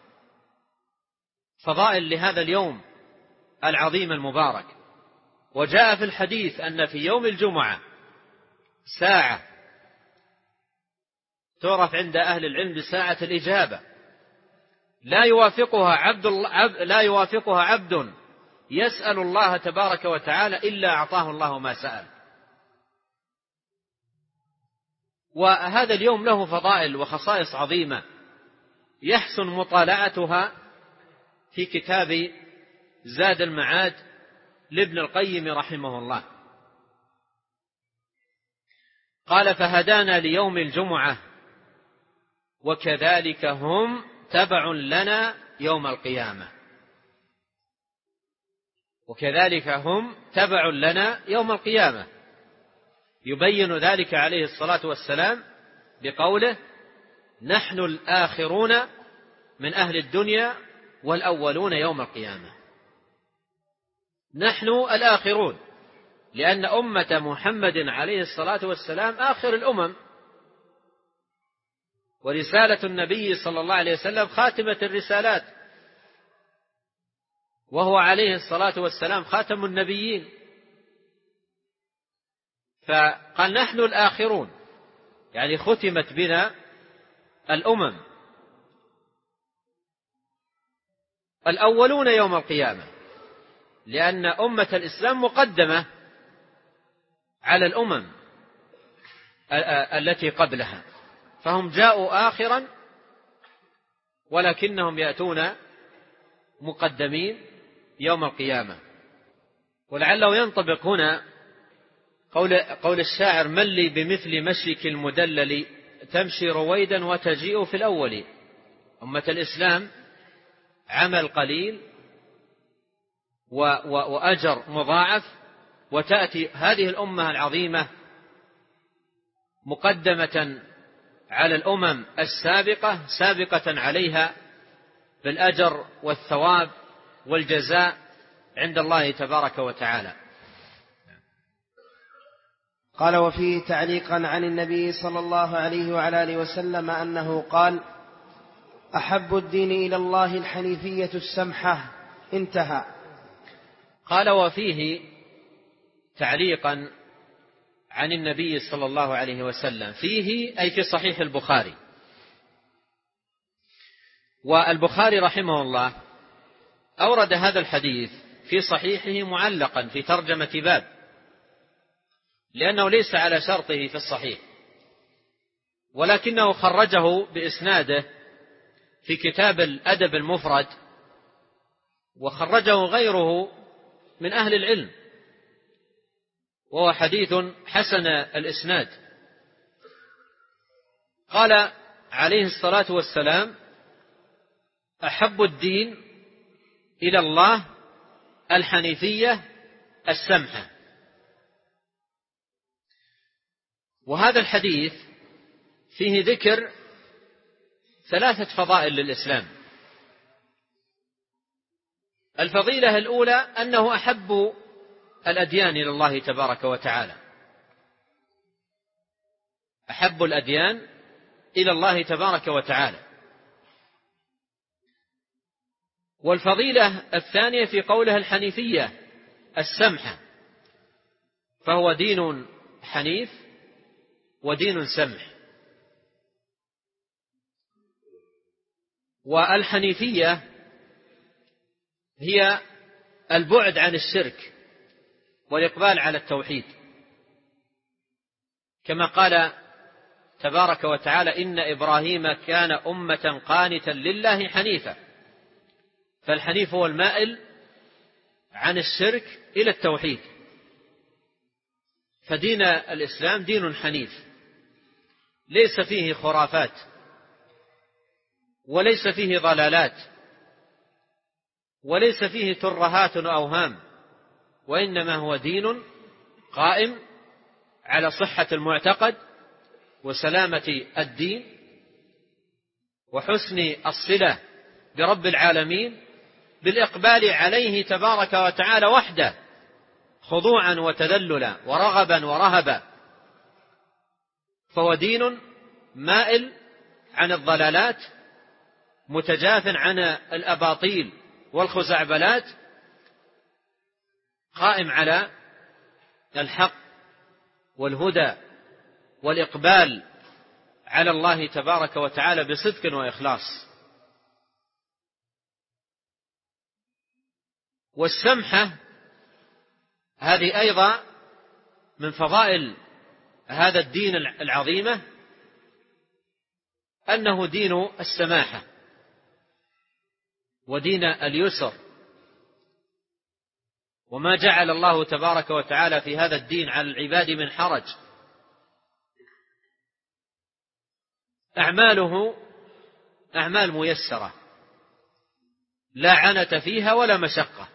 فضائل لهذا اليوم العظيم المبارك. وجاء في الحديث أن في يوم الجمعة ساعة تعرف عند أهل العلم بساعة الإجابة، لا يوافقها عبد لا يوافقها عبد يسأل الله تبارك وتعالى إلا أعطاه الله ما سأل. وهذا اليوم له فضائل وخصائص عظيمة يحسن مطالعتها في كتاب زاد المعاد لابن القيم رحمه الله. قال: فهدانا ليوم الجمعة وكذلك هم تبع لنا يوم القيامة. وكذلك هم تبع لنا يوم القيامة، يبين ذلك عليه الصلاة والسلام بقوله: نحن الآخرون من أهل الدنيا والأولون يوم القيامة. نحن الآخرون لأن أمة محمد عليه الصلاة والسلام آخر الأمم، ورسالة النبي صلى الله عليه وسلم خاتمة الرسالات، وهو عليه الصلاة والسلام خاتم النبيين. فقال: نحن الآخرون، يعني ختمت بنا الأمم. الأولون يوم القيامة لأن أمة الإسلام مقدمة على الأمم التي قبلها، فهم جاءوا آخرا ولكنهم يأتون مقدمين يوم القيامة. ولعله ينطبق هنا قول, قول الشاعر: من لي بمثل مشيك المدلل تمشي رويدا وتجيء في الأول. أمة الإسلام عمل قليل وأجر مضاعف، وتأتي هذه الأمة العظيمة مقدمة على الأمم السابقة سابقة عليها بالأجر والثواب والجزاء عند الله تبارك وتعالى. قال: وفيه تعليقا عن النبي صلى الله عليه وعلى آله وسلم أنه قال: أحب الدين إلى الله الحنيفية السمحة. انتهى. قال: وفيه تعليقا عن النبي صلى الله عليه وسلم، فيه أي في صحيح البخاري. والبخاري رحمه الله أورد هذا الحديث في صحيحه معلقا في ترجمة باب، لأنه ليس على شرطه في الصحيح، ولكنه خرجه بإسناده في كتاب الأدب المفرد، وخرجه غيره من أهل العلم، وهو حديث حسن الإسناد. قال عليه الصلاة والسلام: أحب الدين إلى الله الحنيفية السمحة. وهذا الحديث فيه ذكر ثلاثة فضائل للإسلام. الفضيلة الأولى أنه أحب الأديان إلى الله تبارك وتعالى، أحب الأديان إلى الله تبارك وتعالى. والفضيلة الثانية في قوله الحنيفية السمحة، فهو دين حنيف ودين سمح. والحنيفية هي البعد عن الشرك والإقبال على التوحيد، كما قال تبارك وتعالى: إن إبراهيم كان أمة قانتا لله حنيفا. فالحنيف هو المائل عن الشرك إلى التوحيد. فدين الإسلام دين حنيف، ليس فيه خرافات وليس فيه ضلالات وليس فيه ترهات وأوهام، وإنما هو دين قائم على صحة المعتقد وسلامة الدين وحسن الصلة برب العالمين، بالإقبال عليه تبارك وتعالى وحده، خضوعا وتذللا ورغبا ورهبا. فهو دين مائل عن الضلالات، متجاف عن الأباطيل والخزعبلات، قائم على الحق والهدى والإقبال على الله تبارك وتعالى بصدق وإخلاص. والسمحة هذه أيضا من فضائل هذا الدين العظيمة، أنه دين السماحة ودين اليسر، وما جعل الله تبارك وتعالى في هذا الدين على العباد من حرج. أعماله أعمال ميسرة لا عنة فيها ولا مشقة.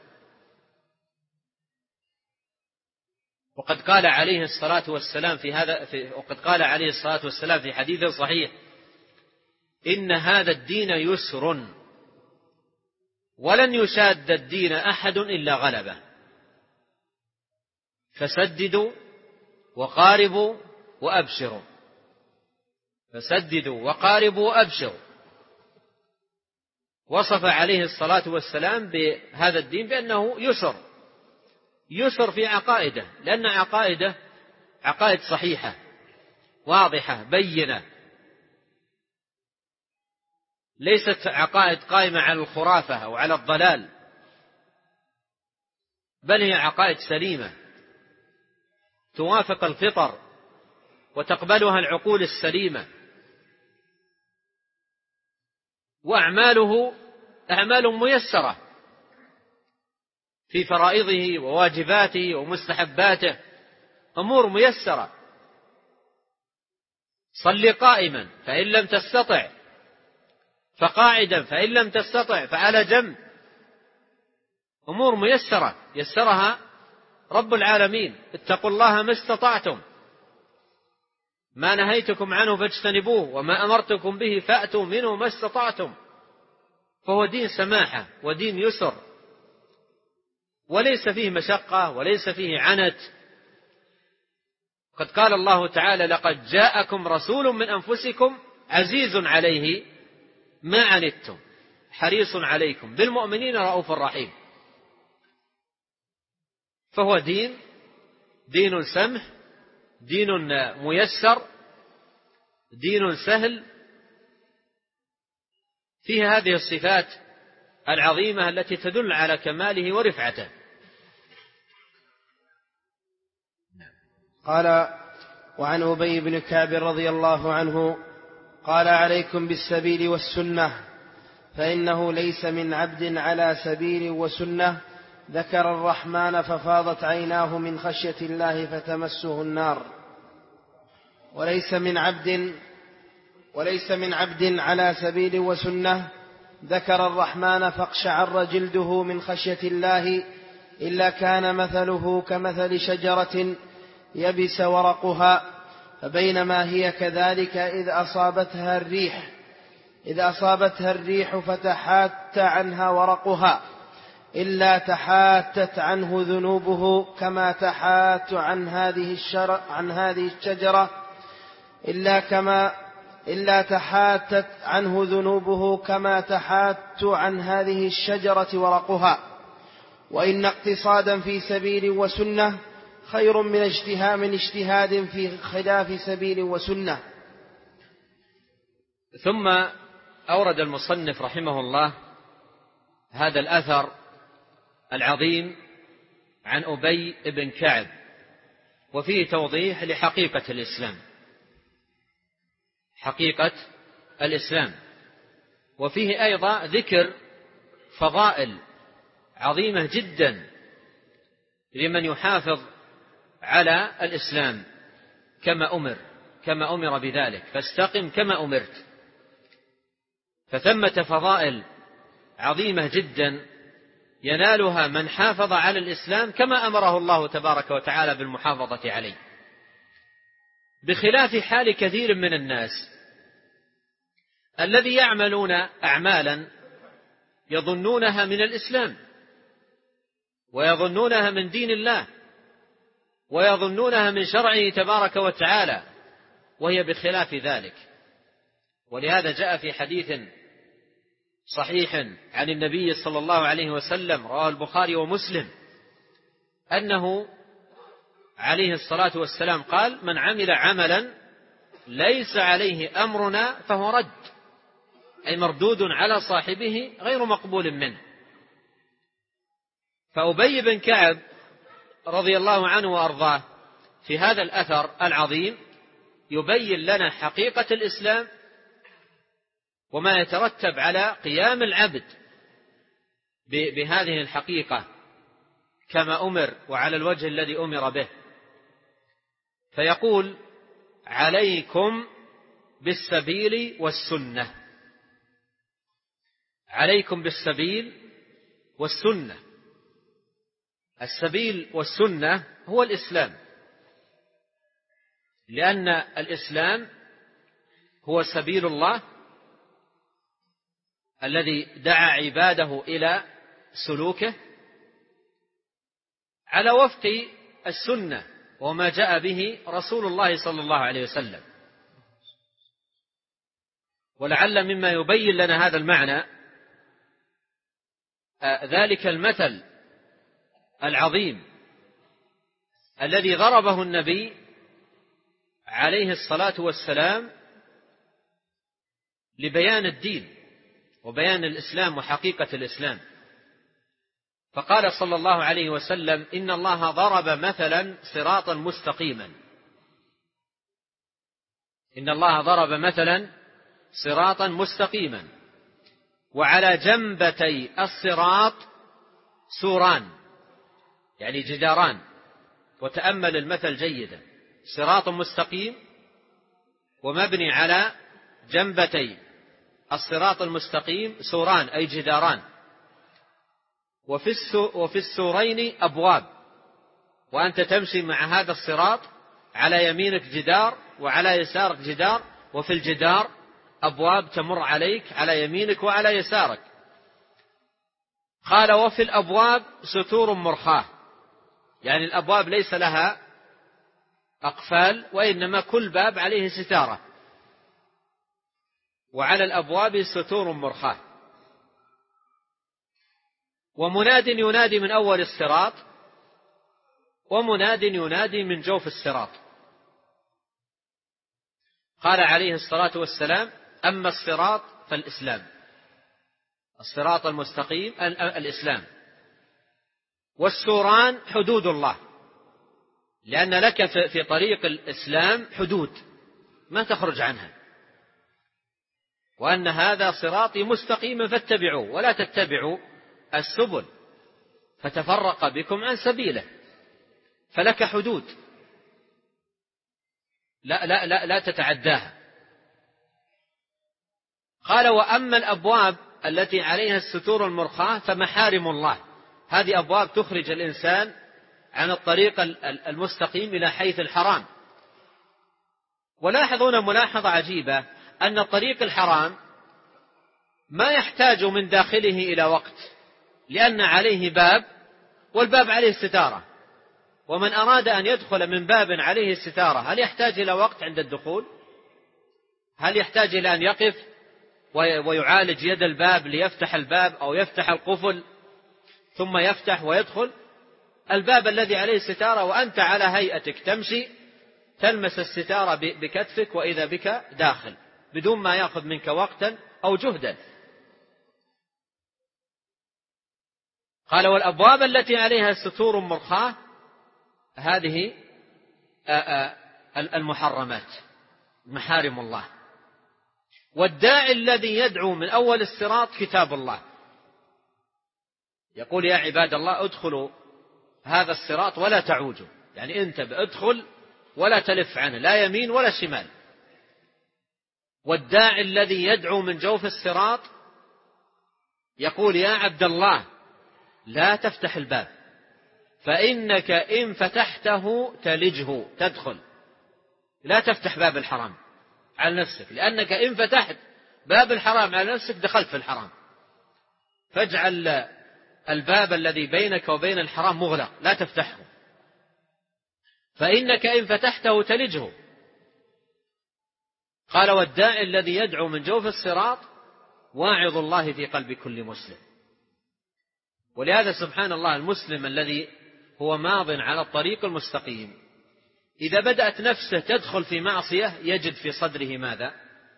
وقد قال عليه الصلاة والسلام في هذا في وقد قال عليه الصلاة والسلام في حديث صحيح: إن هذا الدين يسر ولن يشاد الدين أحد إلا غلبه، فسددوا وقاربوا وأبشروا، فسددوا وقاربوا وأبشروا. وصف عليه الصلاة والسلام بهذا الدين بأنه يسر، يسر في عقائده، لأن عقائده عقائد صحيحة واضحة بينة، ليست عقائد قائمة على الخرافة أو على الضلال، بل هي عقائد سليمة توافق الفطر وتقبلها العقول السليمة. وأعماله أعمال ميسرة في فرائضه وواجباته ومستحباته، أمور ميسرة. صل قائما فإن لم تستطع فقاعدا فإن لم تستطع فعلى جنب، أمور ميسرة يسرها رب العالمين. اتقوا الله ما استطعتم، ما نهيتكم عنه فاجتنبوه، وما أمرتكم به فأتوا منه ما استطعتم. فهو دين سماحة ودين يسر، وليس فيه مشقة وليس فيه عنت. قد قال الله تعالى: لقد جاءكم رسول من أنفسكم عزيز عليه ما عنتم حريص عليكم بالمؤمنين رؤوف رحيم. فهو دين دين سمح، دين ميسر، دين سهل، فيه هذه الصفات العظيمة التي تدل على كماله ورفعته. قال: وعن أبي بن كعب رضي الله عنه قال: عليكم بالسبيل والسنة، فإنه ليس من عبد على سبيل وسنة ذكر الرحمن ففاضت عيناه من خشية الله فتمسه النار، وليس من عبد وليس من عبد على سبيل وسنة ذكر الرحمن فاقشعر جلده من خشية الله إلا كان مثله كمثل شجرة يبس ورقها، فبينما هي كذلك إذ أصابتها الريح إذ أصابتها الريح فتحات عنها ورقها إلا تحاتت عنه ذنوبه كما تحات عن هذه الشر عن هذه الشجرة إلا كما إلا تحاتت عنه ذنوبه كما تحات عن هذه الشجرة ورقها. وإن اقتصادا في سبيل وسنة خير من اجتهاد من اجتهاد في خلاف سبيل وسنة. ثم أورد المصنف رحمه الله هذا الأثر العظيم عن أبي بن كعب، وفيه توضيح لحقيقة الإسلام حقيقة الإسلام وفيه أيضا ذكر فضائل عظيمة جدا لمن يحافظ على الإسلام كما أمر كما أمر بذلك، فاستقم كما أمرت. فثمة فضائل عظيمة جدا ينالها من حافظ على الإسلام كما أمره الله تبارك وتعالى بالمحافظة عليه، بخلاف حال كثير من الناس الذي يعملون أعمالا يظنونها من الإسلام ويظنونها من دين الله ويظنونها من شرعه تبارك وتعالى، وهي بخلاف ذلك. ولهذا جاء في حديث صحيح عن النبي صلى الله عليه وسلم رواه البخاري ومسلم أنه عليه الصلاة والسلام قال: من عمل عملا ليس عليه أمرنا فهو رد، أي مردود على صاحبه غير مقبول منه. فأبي بن كعب رضي الله عنه وأرضاه في هذا الأثر العظيم يبين لنا حقيقة الإسلام وما يترتب على قيام العبد بهذه الحقيقة كما أمر وعلى الوجه الذي أمر به. فيقول: عليكم بالسبيل والسنة. عليكم بالسبيل والسنة. السبيل والسنة هو الإسلام، لأن الإسلام هو سبيل الله الذي دعا عباده إلى سلوكه على وفق السنة وما جاء به رسول الله صلى الله عليه وسلم. ولعل مما يبين لنا هذا المعنى ذلك المثل العظيم الذي ضربه النبي عليه الصلاة والسلام لبيان الدين وبيان الإسلام وحقيقة الإسلام. فقال صلى الله عليه وسلم: إن الله ضرب مثلا صراطا مستقيما إن الله ضرب مثلا صراطا مستقيما وعلى جنبتي الصراط سوران، يعني جداران. وتأمل المثل جيدا: صراط مستقيم ومبني على جنبتي الصراط المستقيم سوران، أي جداران. وفي السورين أبواب، وأنت تمشي مع هذا الصراط على يمينك جدار وعلى يسارك جدار، وفي الجدار أبواب تمر عليك على يمينك وعلى يسارك. قال: وفي الأبواب ستور مرخاة، يعني الأبواب ليس لها أقفال وإنما كل باب عليه ستارة. وعلى الأبواب ستور مرخاة، ومناد ينادي من أول الصراط، ومناد ينادي من جوف الصراط. قال عليه الصلاة والسلام: أما الصراط فالإسلام، الصراط المستقيم الإسلام، والسوران حدود الله، لأن لك في طريق الإسلام حدود ما تخرج عنها، وأن هذا صراطي مستقيما فاتبعوه ولا تتبعوا السبل فتفرق بكم عن سبيله، فلك حدود لا, لا, لا, لا تتعداها. قال: وأما الأبواب التي عليها الستور المرخاة فمحارم الله، هذه أبواب تخرج الإنسان عن الطريق المستقيم إلى حيث الحرام. ولاحظون ملاحظة عجيبة، أن الطريق الحرام ما يحتاج من داخله إلى وقت، لأن عليه باب والباب عليه ستارة، ومن أراد أن يدخل من باب عليه ستارة هل يحتاج إلى وقت عند الدخول؟ هل يحتاج إلى أن يقف ويعالج يد الباب ليفتح الباب أو يفتح القفل ثم يفتح ويدخل؟ الباب الذي عليه ستارة وأنت على هيئتك تمشي تلمس الستارة بكتفك وإذا بك داخل بدون ما يأخذ منك وقتا أو جهدا. قال: والأبواب التي عليها ستور مرخاة هذه المحرمات محارم الله. والداعي الذي يدعو من أول الصراط كتاب الله، يقول: يا عباد الله ادخلوا هذا الصراط ولا تعوجوا، يعني أنت ادخل ولا تلف عنه لا يمين ولا شمال. والداعي الذي يدعو من جوف الصراط يقول: يا عبد الله لا تفتح الباب، فإنك إن فتحته تلجه تدخل، لا تفتح باب الحرام على نفسك، لأنك إن فتحت باب الحرام على نفسك دخلت في الحرام، فاجعل الباب الذي بينك وبين الحرام مغلق لا تفتحه، فإنك إن فتحته تلجه. قال: والداعي الذي يدعو من جوف الصراط واعظ الله في قلب كل مسلم. ولهذا سبحان الله المسلم الذي هو ماض على الطريق المستقيم إذا بدأت نفسه تدخل في معصية يجد في صدره ماذا؟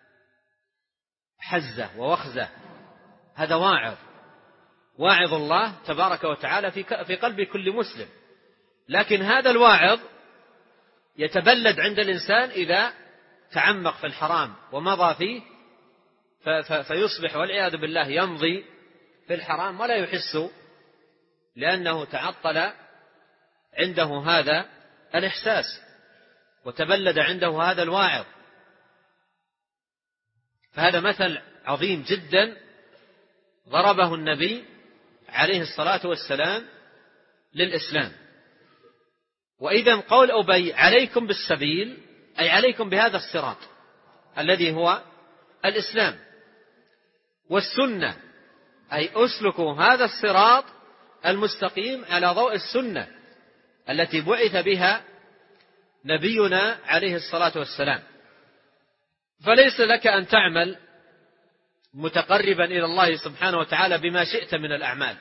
حزة ووخزة. هذا واعظ واعظ الله تبارك وتعالى في قلب كل مسلم. لكن هذا الواعظ يتبلد عند الإنسان إذا تعمق في الحرام ومضى فيه فيصبح والعياذ بالله يمضي في الحرام ولا يحس، لأنه تعطل عنده هذا الإحساس وتبلد عنده هذا الواعظ. فهذا مثل عظيم جدا ضربه النبي عليه الصلاة والسلام للإسلام. وإذا قول أبي عليكم بالسبيل أي عليكم بهذا الصراط الذي هو الإسلام، والسنة أي أسلكوا هذا الصراط المستقيم على ضوء السنة التي بعث بها نبينا عليه الصلاة والسلام. فليس لك أن تعمل متقربا إلى الله سبحانه وتعالى بما شئت من الأعمال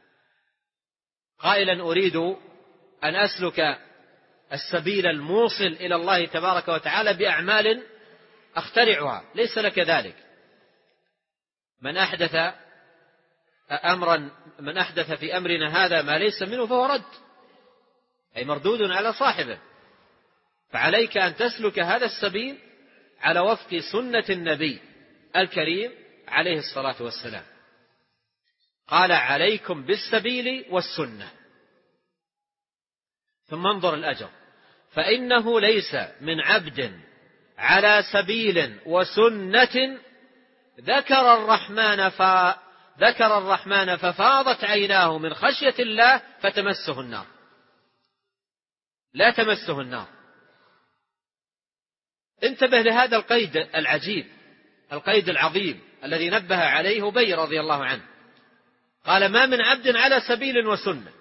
قائلا أريد أن أسلك السبيل الموصل إلى الله تبارك وتعالى بأعمال أخترعها، ليس لك ذلك. من أحدث أمرا من أحدث في أمرنا هذا ما ليس منه فهو رد، أي مردود على صاحبه. فعليك أن تسلك هذا السبيل على وفق سنة النبي الكريم عليه الصلاة والسلام. قال: عليكم بالسبيل والسنة. ثم انظر الأجر: فإنه ليس من عبد على سبيل وسنة ذكر الرحمن فذكر الرحمن ففاضت عيناه من خشية الله فتمسه النار، لا تمسه النار. انتبه لهذا القيد العجيب، القيد العظيم الذي نبه عليه أبي رضي الله عنه. قال: ما من عبد على سبيل وسنة،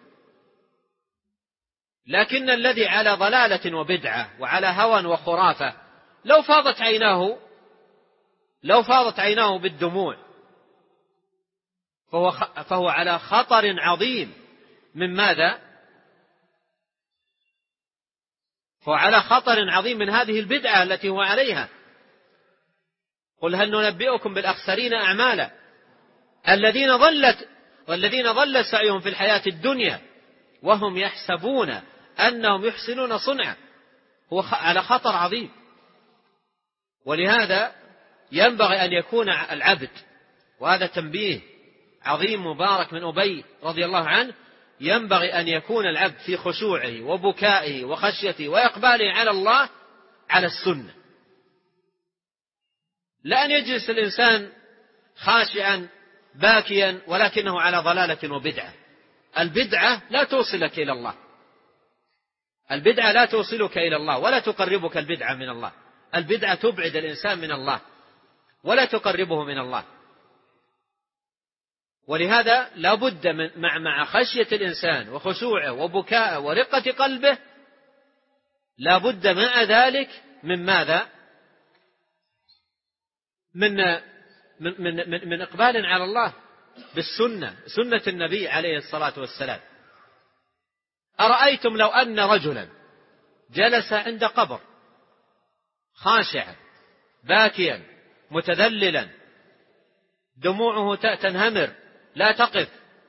لكن الذي على ضلالة وبدعة وعلى هوى وخرافة لو فاضت عيناه لو فاضت عيناه بالدموع فهو, فهو على خطر عظيم من ماذا؟ فهو على خطر عظيم من هذه البدعة التي هو عليها. قل هل ننبئكم بالأخسرين أعمالا الذين ضلت والذين ضل سعيهم في الحياة الدنيا وهم يحسبون أنهم يحسنون صنعا. هو على خطر عظيم. ولهذا ينبغي أن يكون العبد، وهذا تنبيه عظيم مبارك من أبي رضي الله عنه، ينبغي أن يكون العبد في خشوعه وبكائه وخشيته وإقباله على الله على السنة، لا أن يجلس الإنسان خاشعا باكيا ولكنه على ضلالة وبدعة. البدعة لا توصلك إلى الله، البدعة لا توصلك إلى الله ولا تقربك البدعة من الله. البدعة تبعد الإنسان من الله ولا تقربه من الله. ولهذا لا بد من مع مع خشية الإنسان وخشوعه وبكائه ورقة قلبه، لا بد مع ذلك من ماذا؟ من من من من, من إقبال على الله بالسنة، سنة النبي عليه الصلاة والسلام. أرأيتم لو أن رجلا جلس عند قبر خاشعا باكيا متذللا دموعه تنهمر لا تقف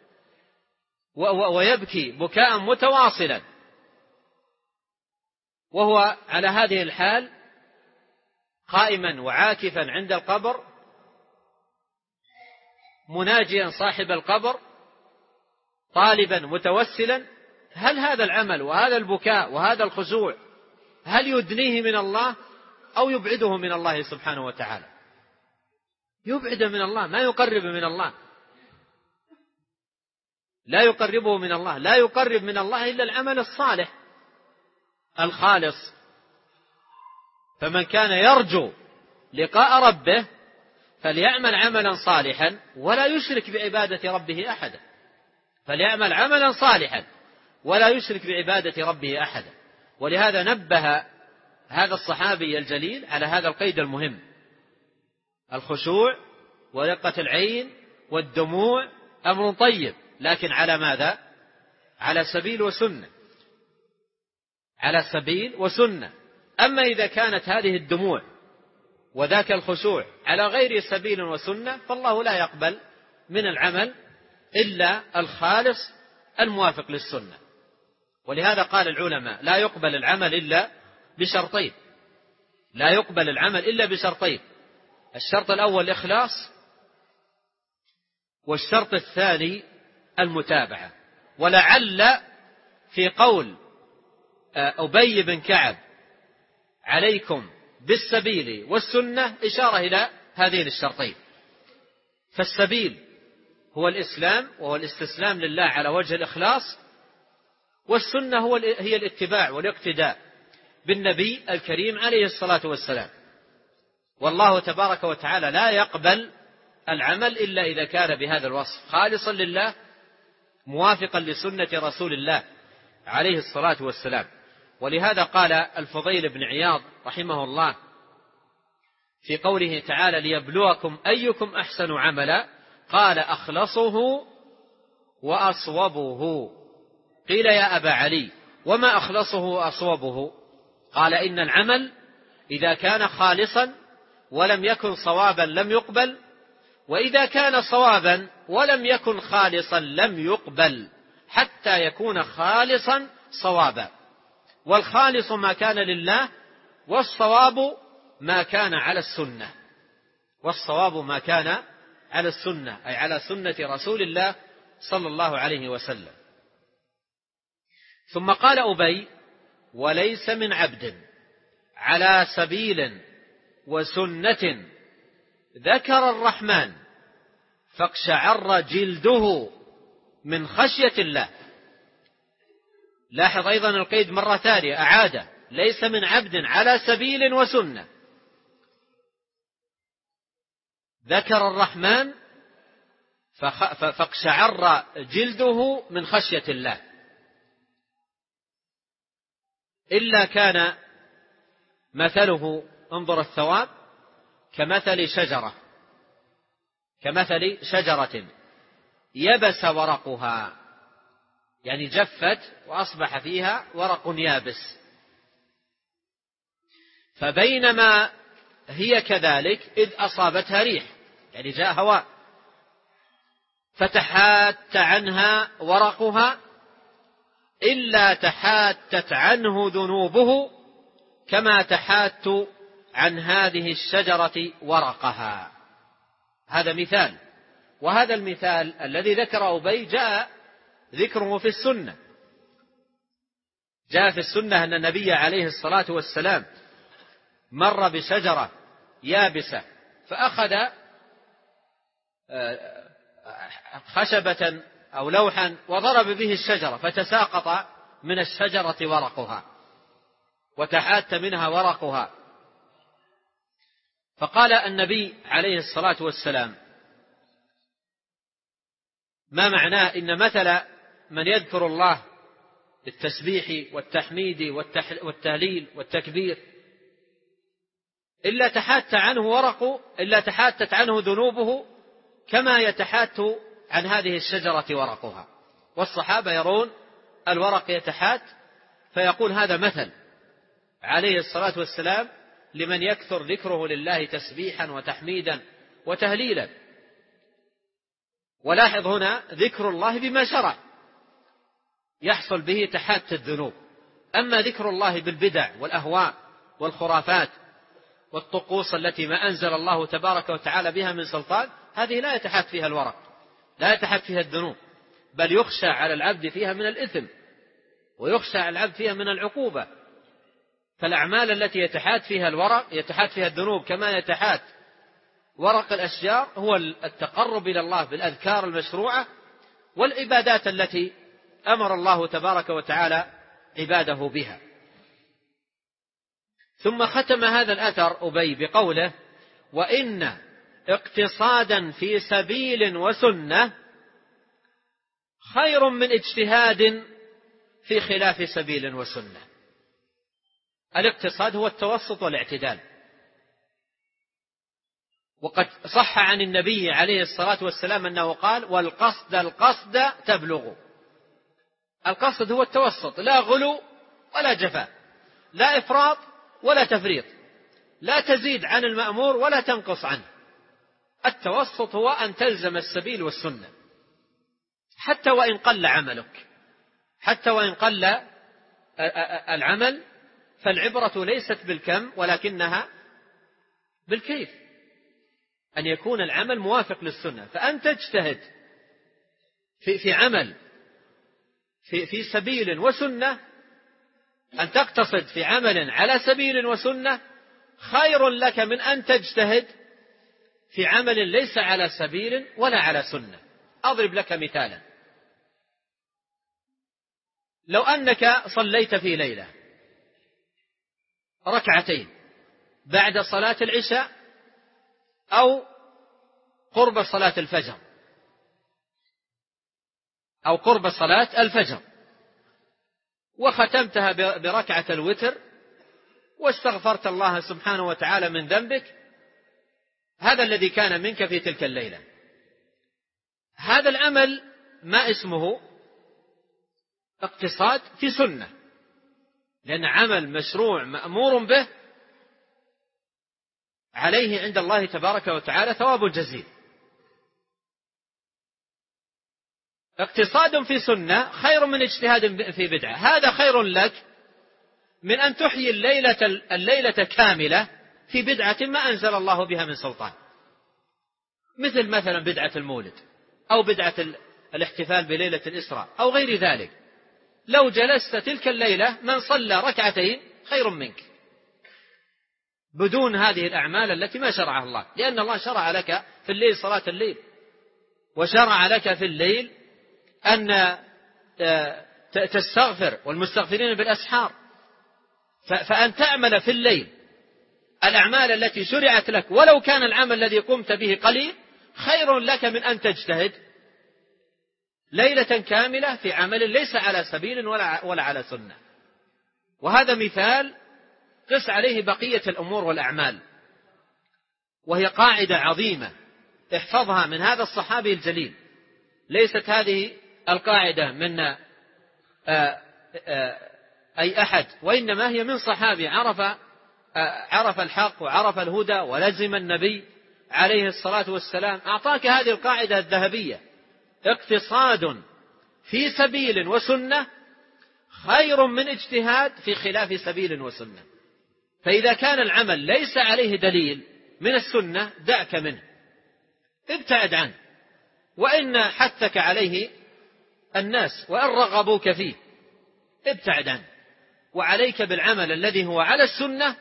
ويبكي بكاء متواصلا، وهو على هذه الحال قائما وعاكفا عند القبر مناجيا صاحب القبر طالبا متوسلا، هل هذا العمل وهذا البكاء وهذا الخشوع هل يدنيه من الله أو يبعده من الله سبحانه وتعالى؟ يبعد من الله، ما يقرب من الله، لا يقربه من الله. لا يقرب من الله إلا العمل الصالح الخالص. فمن كان يرجو لقاء ربه فليعمل عملا صالحا ولا يشرك بعبادة ربه أحدا، فليعمل عملا صالحا ولا يشرك بعبادة ربه أحدا. ولهذا نبه هذا الصحابي الجليل على هذا القيد المهم: الخشوع ورقة العين والدموع أمر طيب، لكن على ماذا؟ على سبيل وسنة، على سبيل وسنة. أما إذا كانت هذه الدموع وذاك الخشوع على غير سبيل وسنة فالله لا يقبل من العمل إلا الخالص الموافق للسنة. ولهذا قال العلماء: لا يقبل العمل إلا بشرطين، لا يقبل العمل إلا بشرطين: الشرط الأول الإخلاص، والشرط الثاني المتابعة. ولعل في قول أبي بن كعب عليكم بالسبيل والسنة إشارة إلى هذين الشرطين. فالسبيل هو الإسلام وهو الاستسلام لله على وجه الإخلاص، والسنة هو هي الاتباع والاقتداء بالنبي الكريم عليه الصلاة والسلام. والله تبارك وتعالى لا يقبل العمل إلا إذا كان بهذا الوصف خالصا لله موافقا لسنة رسول الله عليه الصلاة والسلام. ولهذا قال الفضيل بن عياض رحمه الله في قوله تعالى: ليبلوكم أيكم أحسن عملا، قال: أخلصه وأصوبه. قيل: يا أبا علي وما أخلصه وأصوبه؟ قال: إن العمل إذا كان خالصا ولم يكن صوابا لم يقبل، وإذا كان صوابا ولم يكن خالصا لم يقبل، حتى يكون خالصا صوابا. والخالص ما كان لله، والصواب ما كان على السنة، والصواب ما كان على السنة أي على سنة رسول الله صلى الله عليه وسلم. ثم قال أبي: وليس من عبد على سبيل وسنة ذكر الرحمن فاقشعر جلده من خشية الله. لاحظ أيضا القيد مرة ثانية أعاده: ليس من عبد على سبيل وسنة ذكر الرحمن فاقشعر جلده من خشية الله، إلا كان مثله، انظر الثواب، كمثل شجرة كمثل شجرة يبس ورقها، يعني جفت وأصبح فيها ورق يابس، فبينما هي كذلك إذ أصابتها ريح، يعني جاء هواء فتحات عنها ورقها إلا تحاتت عنه ذنوبه كما تحات عن هذه الشجرة ورقها. هذا مثال، وهذا المثال الذي ذكره أبي جاء ذكره في السنة. جاء في السنة أن النبي عليه الصلاة والسلام مر بشجرة يابسة فأخذ خشبة أو لوحا وضرب به الشجرة فتساقط من الشجرة ورقها وتحات منها ورقها. فقال النبي عليه الصلاة والسلام: ما معناه إن مثل من يذكر الله بالتسبيح والتحميد والتهليل والتكبير إلا تحات عنه ورقه إلا تحاتت عنه ذنوبه كما يتحات عن هذه الشجرة ورقها. والصحابة يرون الورق يتحات، فيقول هذا مثل عليه الصلاة والسلام لمن يكثر ذكره لله تسبيحا وتحميدا وتهليلا. ولاحظ هنا ذكر الله بما شرع يحصل به تحات الذنوب، أما ذكر الله بالبدع والأهواء والخرافات والطقوس التي ما أنزل الله تبارك وتعالى بها من سلطان، هذه لا يتحات فيها الورق، لا يتحات فيها الذنوب، بل يخشى على العبد فيها من الإثم ويخشى على العبد فيها من العقوبة. فالأعمال التي يتحات فيها الورق يتحات فيها الذنوب كما يتحات ورق الأشجار هو التقرب إلى الله بالأذكار المشروعة والعبادات التي أمر الله تبارك وتعالى عباده بها. ثم ختم هذا الأثر أبي بقوله: وإن اقتصادا في سبيل وسنة خير من اجتهاد في خلاف سبيل وسنة. الاقتصاد هو التوسط والاعتدال، وقد صح عن النبي عليه الصلاة والسلام أنه قال: والقصد القصد تبلغ. القصد هو التوسط، لا غلو ولا جفاء، لا إفراط ولا تفريط، لا تزيد عن المأمور ولا تنقص عنه. التوسط هو أن تلزم السبيل والسنة حتى وإن قل عملك، حتى وإن قل العمل، فالعبرة ليست بالكم ولكنها بالكيف، أن يكون العمل موافق للسنة. فأنت تجتهد في, في عمل في, في سبيل وسنة، أن تقتصد في عمل على سبيل وسنة خير لك من أن تجتهد في عمل ليس على سبيل ولا على سنة. أضرب لك مثالا: لو أنك صليت في ليلة ركعتين بعد صلاة العشاء أو قرب صلاة الفجر أو قرب صلاة الفجر، وختمتها بركعة الوتر واستغفرت الله سبحانه وتعالى من ذنبك، هذا الذي كان منك في تلك الليلة. هذا العمل ما اسمه اقتصاد في سنة، لأن عمل مشروع مأمور به عليه عند الله تبارك وتعالى ثواب جزيل. اقتصاد في سنة خير من اجتهاد في بدعة. هذا خير لك من أن تحيي الليلة, الليلة كاملة في بدعة ما أنزل الله بها من سلطان، مثل مثلا بدعة المولد أو بدعة الاحتفال بليلة الإسراء أو غير ذلك. لو جلست تلك الليلة من صلى ركعتين خير منك بدون هذه الأعمال التي ما شرعها الله، لأن الله شرع لك في الليل صلاة الليل، وشرع لك في الليل أن تستغفر والمستغفرين بالأسحار. فأن تعمل في الليل الأعمال التي شرعت لك ولو كان العمل الذي قمت به قليل خير لك من أن تجتهد ليلة كاملة في عمل ليس على سبيل ولا على سنة. وهذا مثال قس عليه بقية الأمور والأعمال. وهي قاعدة عظيمة احفظها من هذا الصحابي الجليل. ليست هذه القاعدة من آآ آآ أي أحد، وإنما هي من صحابي عرف عرف الحق وعرف الهدى ولزم النبي عليه الصلاة والسلام. أعطاك هذه القاعدة الذهبية: اقتصاد في سبيل وسنة خير من اجتهاد في خلاف سبيل وسنة. فإذا كان العمل ليس عليه دليل من السنة دعك منه، ابتعد عنه، وإن حثك عليه الناس وإن رغبوك فيه ابتعد عنه، وعليك بالعمل الذي هو على السنة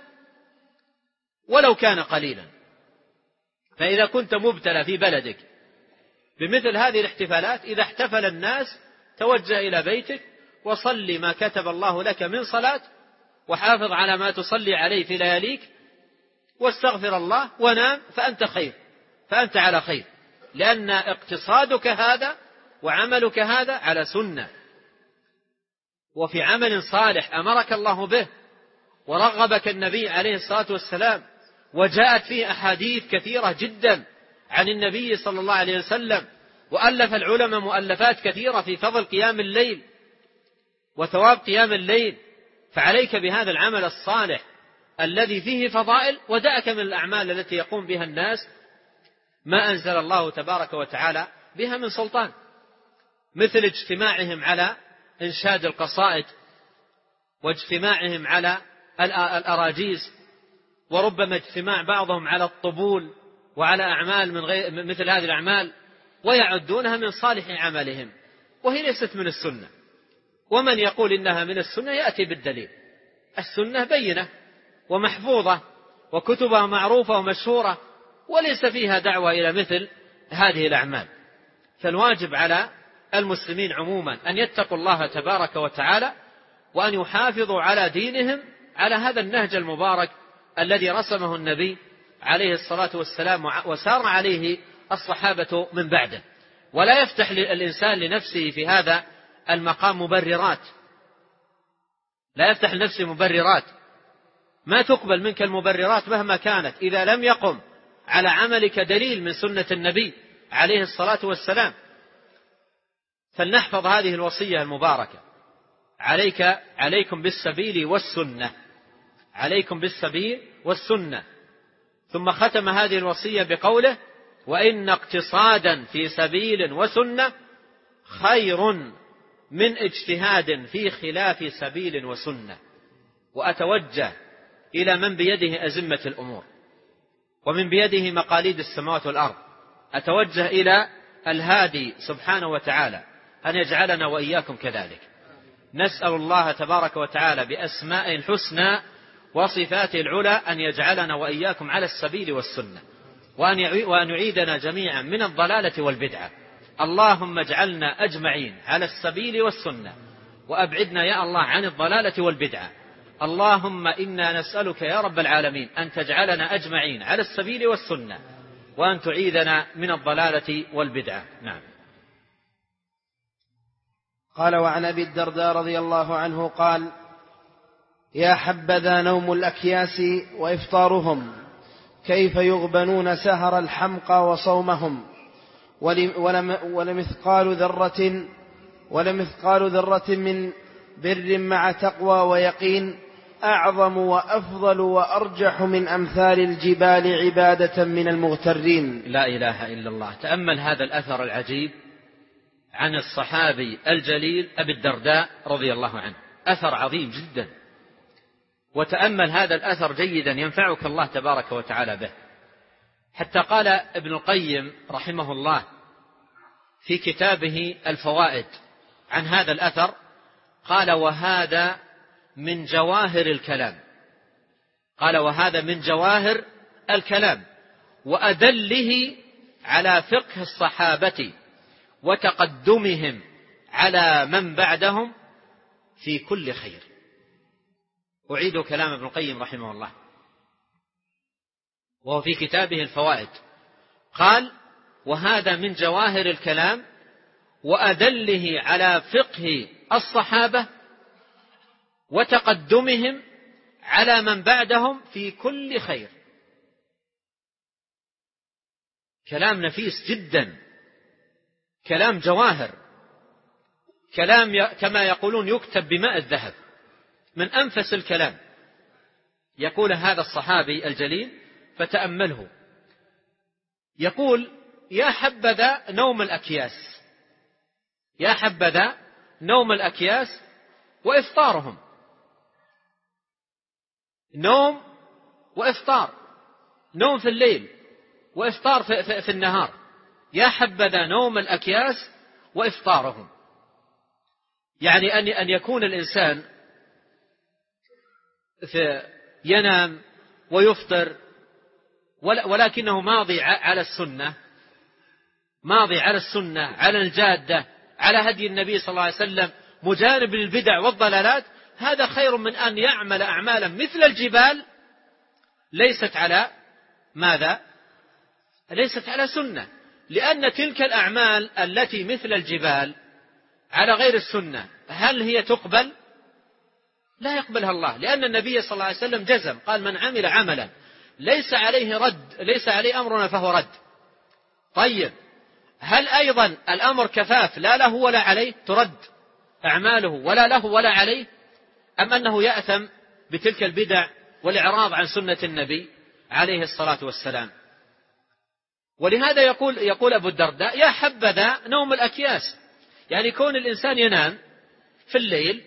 ولو كان قليلا. فإذا كنت مبتلى في بلدك بمثل هذه الاحتفالات، إذا احتفل الناس توجه إلى بيتك وصلي ما كتب الله لك من صلاة، وحافظ على ما تصلي عليه في لياليك، واستغفر الله ونام، فأنت خير، فأنت على خير، لأن اقتصادك هذا وعملك هذا على سنة وفي عمل صالح أمرك الله به ورغبك النبي عليه الصلاة والسلام، وجاءت فيه أحاديث كثيرة جدا عن النبي صلى الله عليه وسلم، وألف العلماء مؤلفات كثيرة في فضل قيام الليل وثواب قيام الليل. فعليك بهذا العمل الصالح الذي فيه فضائل، ودعك من الأعمال التي يقوم بها الناس ما أنزل الله تبارك وتعالى بها من سلطان، مثل اجتماعهم على إنشاد القصائد، واجتماعهم على الأراجيز، وربما اجتماع بعضهم على الطبول وعلى أعمال من غير مثل هذه الأعمال، ويعدونها من صالح عملهم، وهي ليست من السنة. ومن يقول إنها من السنة يأتي بالدليل. السنة بينة ومحفوظة وكتبها معروفة ومشهورة، وليس فيها دعوة إلى مثل هذه الأعمال. فالواجب على المسلمين عموما أن يتقوا الله تبارك وتعالى، وأن يحافظوا على دينهم على هذا النهج المبارك الذي رسمه النبي عليه الصلاة والسلام وسار عليه الصحابة من بعده. ولا يفتح الإنسان لنفسه في هذا المقام مبررات، لا يفتح لنفسه مبررات، ما تقبل منك المبررات مهما كانت إذا لم يقم على عملك دليل من سنة النبي عليه الصلاة والسلام. فلنحفظ هذه الوصية المباركة: عليك عليكم بالسبيل والسنة، عليكم بالسبيل والسنة. ثم ختم هذه الوصية بقوله: وإن اقتصادا في سبيل وسنة خير من اجتهاد في خلاف سبيل وسنة. وأتوجه إلى من بيده أزمة الأمور ومن بيده مقاليد السماوات والأرض، أتوجه إلى الهادي سبحانه وتعالى أن يجعلنا وإياكم كذلك. نسأل الله تبارك وتعالى بأسمائه الحسنى وصفاته العلى أن يجعلنا وإياكم على السبيل والسنة، وأن يعيدنا جميعا من الضلالة والبدعة. اللهم اجعلنا أجمعين على السبيل والسنة، وأبعدنا يا الله عن الضلالة والبدعة. اللهم إنا نسألك يا رب العالمين أن تجعلنا أجمعين على السبيل والسنة، وأن تعيذنا من الضلالة والبدعة. نعم. قال: وعن أبي الدرداء رضي الله عنه قال: يا حبذا نوم الأكياس وإفطارهم، كيف يغبنون سهر الحمقى وصومهم، ولمثقال ذرة ولمثقال ذرة من بر مع تقوى ويقين أعظم وأفضل وأرجح من أمثال الجبال عبادة من المغترين. لا إله إلا الله. تأمل هذا الأثر العجيب عن الصحابي الجليل أبي الدرداء رضي الله عنه، أثر عظيم جدا. وتأمل هذا الأثر جيدا ينفعك الله تبارك وتعالى به. حتى قال ابن القيم رحمه الله في كتابه الفوائد عن هذا الأثر، قال: وهذا من جواهر الكلام، قال وهذا من جواهر الكلام وأدله على فقه الصحابة وتقدمهم على من بعدهم في كل خير. أعيد كلام ابن القيم رحمه الله وهو في كتابه الفوائد، قال: وهذا من جواهر الكلام وأدله على فقه الصحابة وتقدمهم على من بعدهم في كل خير. كلام نفيس جدا، كلام جواهر، كلام كما يقولون يكتب بماء الذهب، من أنفس الكلام. يقول هذا الصحابي الجليل فتأمله، يقول: يا حبذا نوم الأكياس، يا حبذا نوم الأكياس وإفطارهم، نوم وإفطار، نوم في الليل وإفطار في, في, في النهار. يا حبذا نوم الأكياس وإفطارهم، يعني أن أن يكون الإنسان في ينام ويفطر ولكنه ماضي على السنة، ماضي على السنة، على الجادة، على هدي النبي صلى الله عليه وسلم، مجانب للبدع والضلالات. هذا خير من أن يعمل أعمالا مثل الجبال ليست على ماذا؟ ليست على سنة. لأن تلك الأعمال التي مثل الجبال على غير السنة هل هي تقبل؟ لا يقبلها الله، لأن النبي صلى الله عليه وسلم جزم، قال: من عمل عملا ليس عليه رد ليس عليه أمرنا فهو رد. طيب، هل أيضا الأمر كفاف لا له ولا عليه، ترد أعماله ولا له ولا عليه، أم أنه يأثم بتلك البدع والإعراض عن سنة النبي عليه الصلاة والسلام؟ ولهذا يقول يقول أبو الدرداء: يا حبذا نوم الأكياس، يعني كون الإنسان ينام في الليل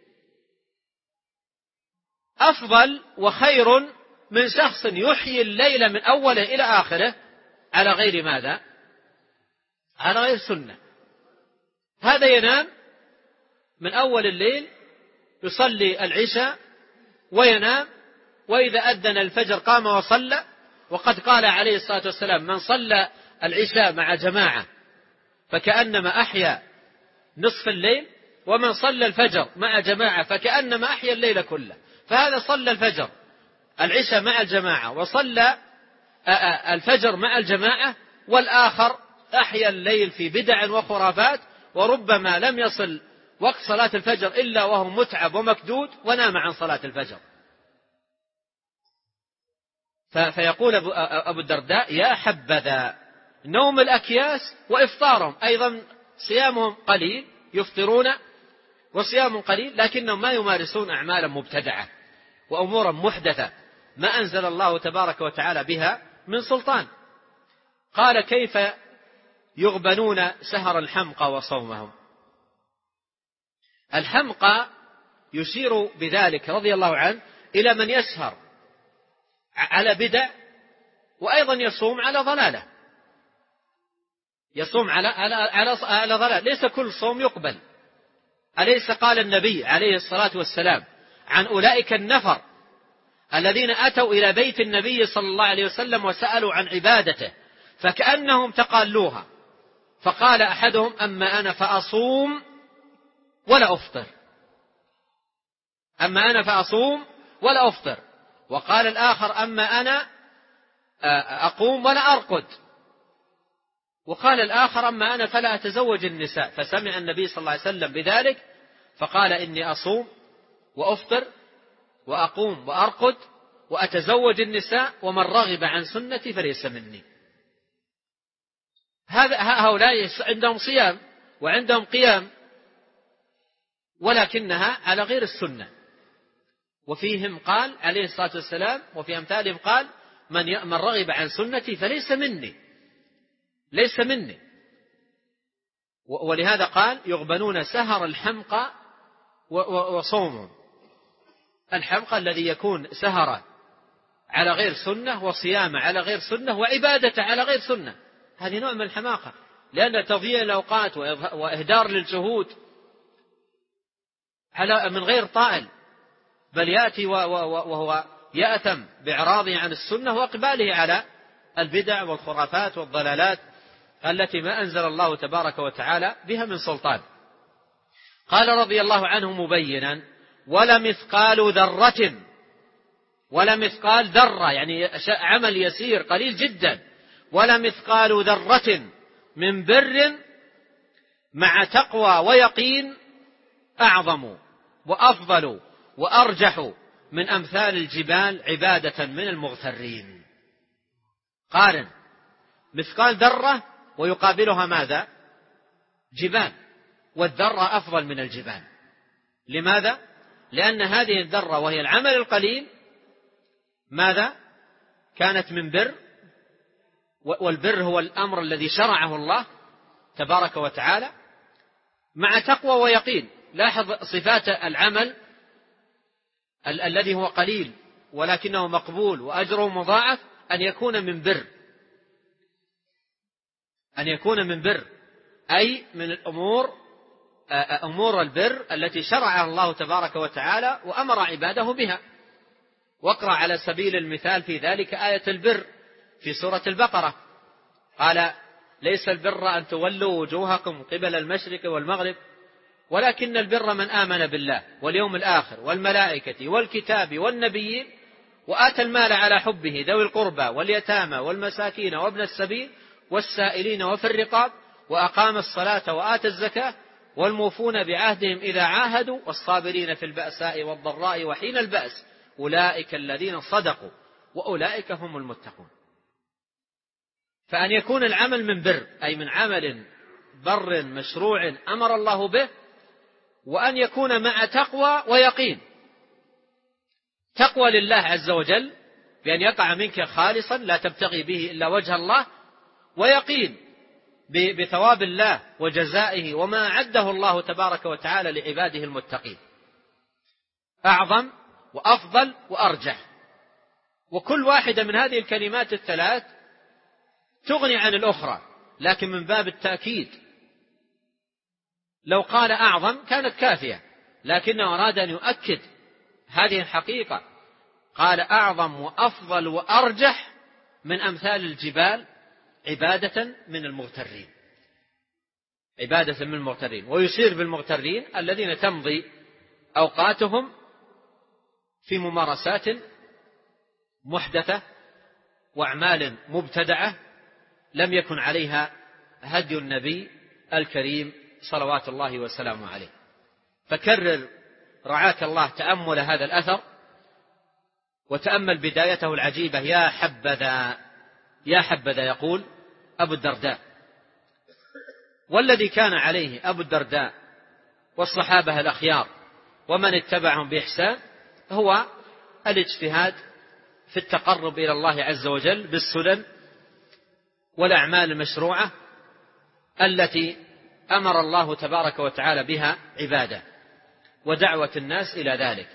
أفضل وخير من شخص يحيي الليل من أوله إلى آخره على غير ماذا؟ على غير سنة. هذا ينام من أول الليل يصلي العشاء وينام، وإذا أذن الفجر قام وصلى، وقد قال عليه الصلاة والسلام: من صلى العشاء مع جماعة فكأنما أحيا نصف الليل، ومن صلى الفجر مع جماعة فكأنما أحيا الليل كله. فهذا صلى الفجر العشاء مع الجماعة وصلى الفجر مع الجماعة، والآخر أحيا الليل في بدع وخرافات، وربما لم يصل وقت صلاة الفجر إلا وهو متعب ومكدود ونام عن صلاة الفجر. فيقول أبو الدرداء: يا حبذا نوم الأكياس وإفطارهم، أيضا صيامهم قليل، يفطرون وصيام قليل، لكنهم ما يمارسون أعمالا مبتدعة وأمورا محدثة ما أنزل الله تبارك وتعالى بها من سلطان. قال: كيف يغبنون سهر الحمقى وصومهم. الحمقى يشير بذلك رضي الله عنه إلى من يسهر على بدع وأيضا يصوم على ضلالة، يصوم على على على, على ضلال. ليس كل صوم يقبل. أليس قال النبي عليه الصلاة والسلام عن أولئك النفر الذين أتوا إلى بيت النبي صلى الله عليه وسلم وسألوا عن عبادته فكأنهم تقالوها، فقال أحدهم: أما أنا فأصوم ولا أفطر، أما أنا فأصوم ولا أفطر. وقال الآخر: أما أنا أقوم ولا أرقد. وقال الآخر: أما أنا فلا أتزوج النساء. فسمع النبي صلى الله عليه وسلم بذلك فقال: إني أصوم وأفطر وأقوم وأرقد وأتزوج النساء، ومن رغب عن سنتي فليس مني. هذا هؤلاء عندهم صيام وعندهم قيام، ولكنها على غير السنة. وفيهم قال عليه الصلاة والسلام، وفي أمثالهم قال: من من رغب عن سنتي فليس مني، ليس مني. ولهذا قال: يغبنون سهر الحمقى وصومهم. الحمقى الذي يكون سهر على غير سنة، وصيام على غير سنة، وعبادة على غير سنة. هذه نوع من الحماقة، لأن تضييع الأوقات وإهدار للجهود على من غير طائل، بل يأتي وهو يأثم بإعراضه عن السنة وإقباله على البدع والخرافات والضلالات التي ما أنزل الله تبارك وتعالى بها من سلطان. قال رضي الله عنه مبينا: ولا مثقال ذرة، ولا مثقال ذرة يعني عمل يسير قليل جدا، ولا مثقال ذرة من بر مع تقوى ويقين أعظم وأفضل وأرجح من أمثال الجبال عبادة من المغترين. قارن مثقال ذرة ويقابلها ماذا؟ جبال، والذرة أفضل من الجبال. لماذا؟ لأن هذه الذرة وهي العمل القليل ماذا؟ كانت من بر، والبر هو الأمر الذي شرعه الله تبارك وتعالى مع تقوى ويقين. لاحظ صفات العمل ال- الذي هو قليل ولكنه مقبول وأجره مضاعف، أن يكون من بر، أن يكون من بر أي من الأمور أمور البر التي شرعها الله تبارك وتعالى وأمر عباده بها. واقرأ على سبيل المثال في ذلك آية البر في سورة البقرة، قال ليس البر أن تولوا وجوهكم قبل المشرق والمغرب ولكن البر من آمن بالله واليوم الآخر والملائكة والكتاب والنبيين وآتى المال على حبه ذوي القربى واليتامى والمساكين وابن السبيل والسائلين وفي الرقاب وأقام الصلاة وآتى الزكاة والموفون بعهدهم إذا عاهدوا والصابرين في البأساء والضراء وحين البأس أولئك الذين صدقوا وأولئك هم المتقون. فأن يكون العمل من بر أي من عمل بر مشروع أمر الله به، وأن يكون مع تقوى ويقين، تقوى لله عز وجل بأن يقع منك خالصا لا تبتغي به إلا وجه الله، ويقين بثواب الله وجزائه وما أعده الله تبارك وتعالى لعباده المتقين. أعظم وأفضل وأرجح، وكل واحدة من هذه الكلمات الثلاث تغني عن الأخرى لكن من باب التأكيد. لو قال أعظم كانت كافية، لكنه أراد أن يؤكد هذه الحقيقة، قال أعظم وأفضل وأرجح من أمثال الجبال عبادة من المغترين، عبادة من المغترين. ويشير بالمغترين الذين تمضي أوقاتهم في ممارسات محدثة وأعمال مبتدعة لم يكن عليها هدي النبي الكريم صلوات الله وسلامه عليه. فكرر رعاك الله تأمل هذا الأثر وتأمل بدايته العجيبة. يا حبذا يا حبذا يقول أبو الدرداء، والذي كان عليه أبو الدرداء والصحابة الأخيار ومن اتبعهم بإحسان هو الاجتهاد في التقرب إلى الله عز وجل بالسنن والأعمال المشروعة التي أمر الله تبارك وتعالى بها عباده ودعوة الناس إلى ذلك.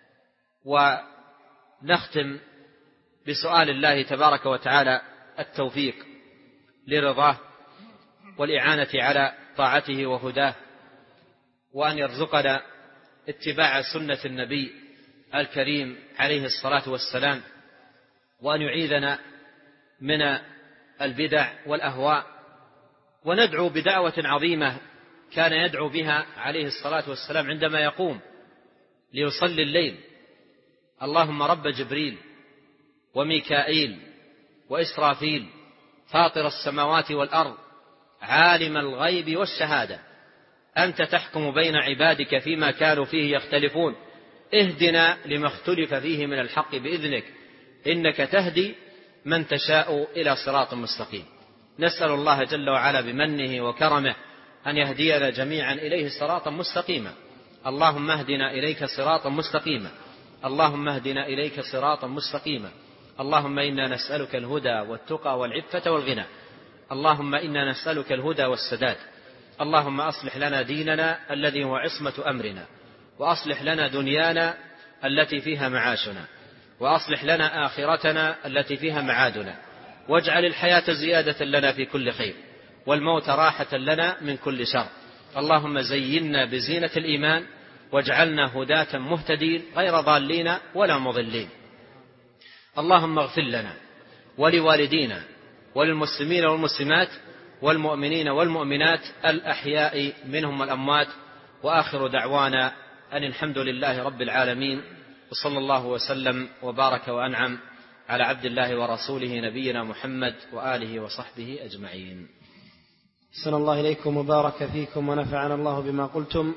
ونختم بسؤال الله تبارك وتعالى التوفيق لرضاه والإعانة على طاعته وهداه، وأن يرزقنا اتباع سنة النبي الكريم عليه الصلاة والسلام، وأن يعيذنا من البدع والأهواء. وندعو بدعوة عظيمة كان يدعو بها عليه الصلاة والسلام عندما يقوم ليصلي الليل: اللهم رب جبريل وميكائيل وإسرافيل فاطر السماوات والأرض عالم الغيب والشهادة أنت تحكم بين عبادك فيما كانوا فيه يختلفون اهدنا لما اختلف فيه من الحق بإذنك إنك تهدي من تشاء إلى صراط مستقيم. نسأل الله جل وعلا بمنه وكرمه أن يهدينا جميعا إليه صراطا مستقيما. اللهم اهدنا إليك صراطا مستقيما، اللهم اهدنا إليك صراطا مستقيما. اللهم إنا نسألك الهدى والتقى والعفة والغنى. اللهم إنا نسألك الهدى والسداد. اللهم أصلح لنا ديننا الذي هو عصمة أمرنا، وأصلح لنا دنيانا التي فيها معاشنا، وأصلح لنا آخرتنا التي فيها معادنا، واجعل الحياة زيادة لنا في كل خير والموت راحة لنا من كل شر. اللهم زينا بزينة الإيمان واجعلنا هداة مهتدين غير ضالين ولا مضلين. اللهم اغفر لنا ولوالدينا وللمسلمين والمسلمات والمؤمنين والمؤمنات الأحياء منهم والأموات. وآخر دعوانا أن الحمد لله رب العالمين، وصلى الله وسلم وبارك وأنعم على عبد الله ورسوله نبينا محمد وآله وصحبه أجمعين. أحسن الله إليكم وبارك فيكم ونفعنا الله بما قلتم،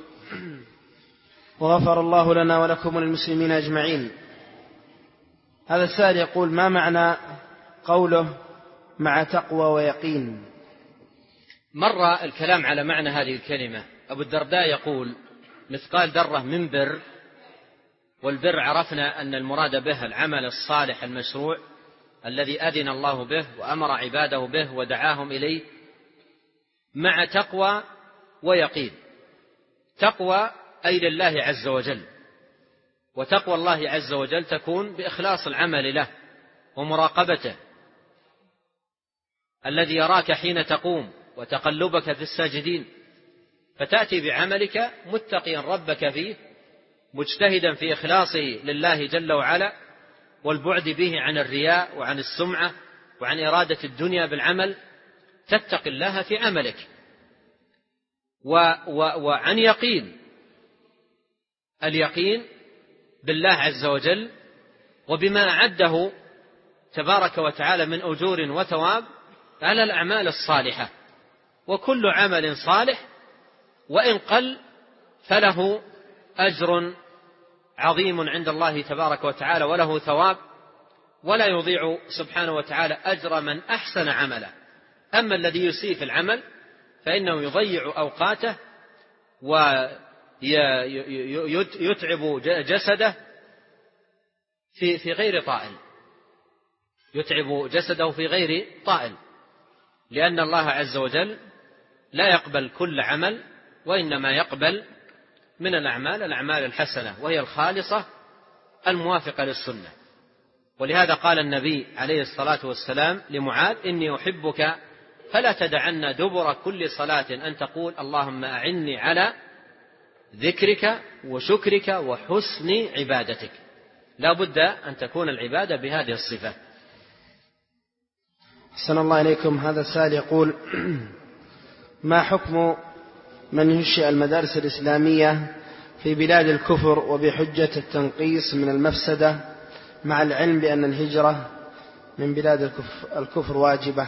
وغفر الله لنا ولكم وللمسلمين أجمعين. هذا السائل يقول: ما معنى قوله مع تقوى ويقين. مر الكلام على معنى هذه الكلمة. أبو الدرداء يقول مثقال ذرة من بر، والبر عرفنا أن المراد به العمل الصالح المشروع الذي أذن الله به وأمر عباده به ودعاهم إليه، مع تقوى ويقين. تقوى أي لله عز وجل، وتقوى الله عز وجل تكون بإخلاص العمل له ومراقبته، الذي يراك حين تقوم وتقلبك في الساجدين، فتأتي بعملك متقيا ربك فيه، مجتهدا في إخلاصه لله جل وعلا، والبعد به عن الرياء وعن السمعة وعن إرادة الدنيا بالعمل، تتقي الله في عملك. و و وعن يقين، اليقين بالله عز وجل وبما أعده تبارك وتعالى من أجور وثواب على الأعمال الصالحة. وكل عمل صالح وإن قل فله أجر عظيم عند الله تبارك وتعالى وله ثواب، ولا يضيع سبحانه وتعالى أجر من أحسن عملا. أما الذي يسيء في العمل فإنه يضيع أوقاته ويتعب جسده في في غير طائل، يتعب جسده في غير طائل، لأن الله عز وجل لا يقبل كل عمل، وإنما يقبل من الأعمال الأعمال الحسنة، وهي الخالصة الموافقة للسنة. ولهذا قال النبي عليه الصلاة والسلام لمعاذ: إني أحبك فلا تدعن دبر كل صلاة أن تقول اللهم أعني على ذكرك وشكرك وحسن عبادتك. لا بد أن تكون العبادة بهذه الصفة. أحسن الله إليكم. هذا السائل يقول: ما حكم من ينشئ المدارس الإسلامية في بلاد الكفر وبحجة التنقيص من المفسدة، مع العلم بأن الهجرة من بلاد الكفر واجبة؟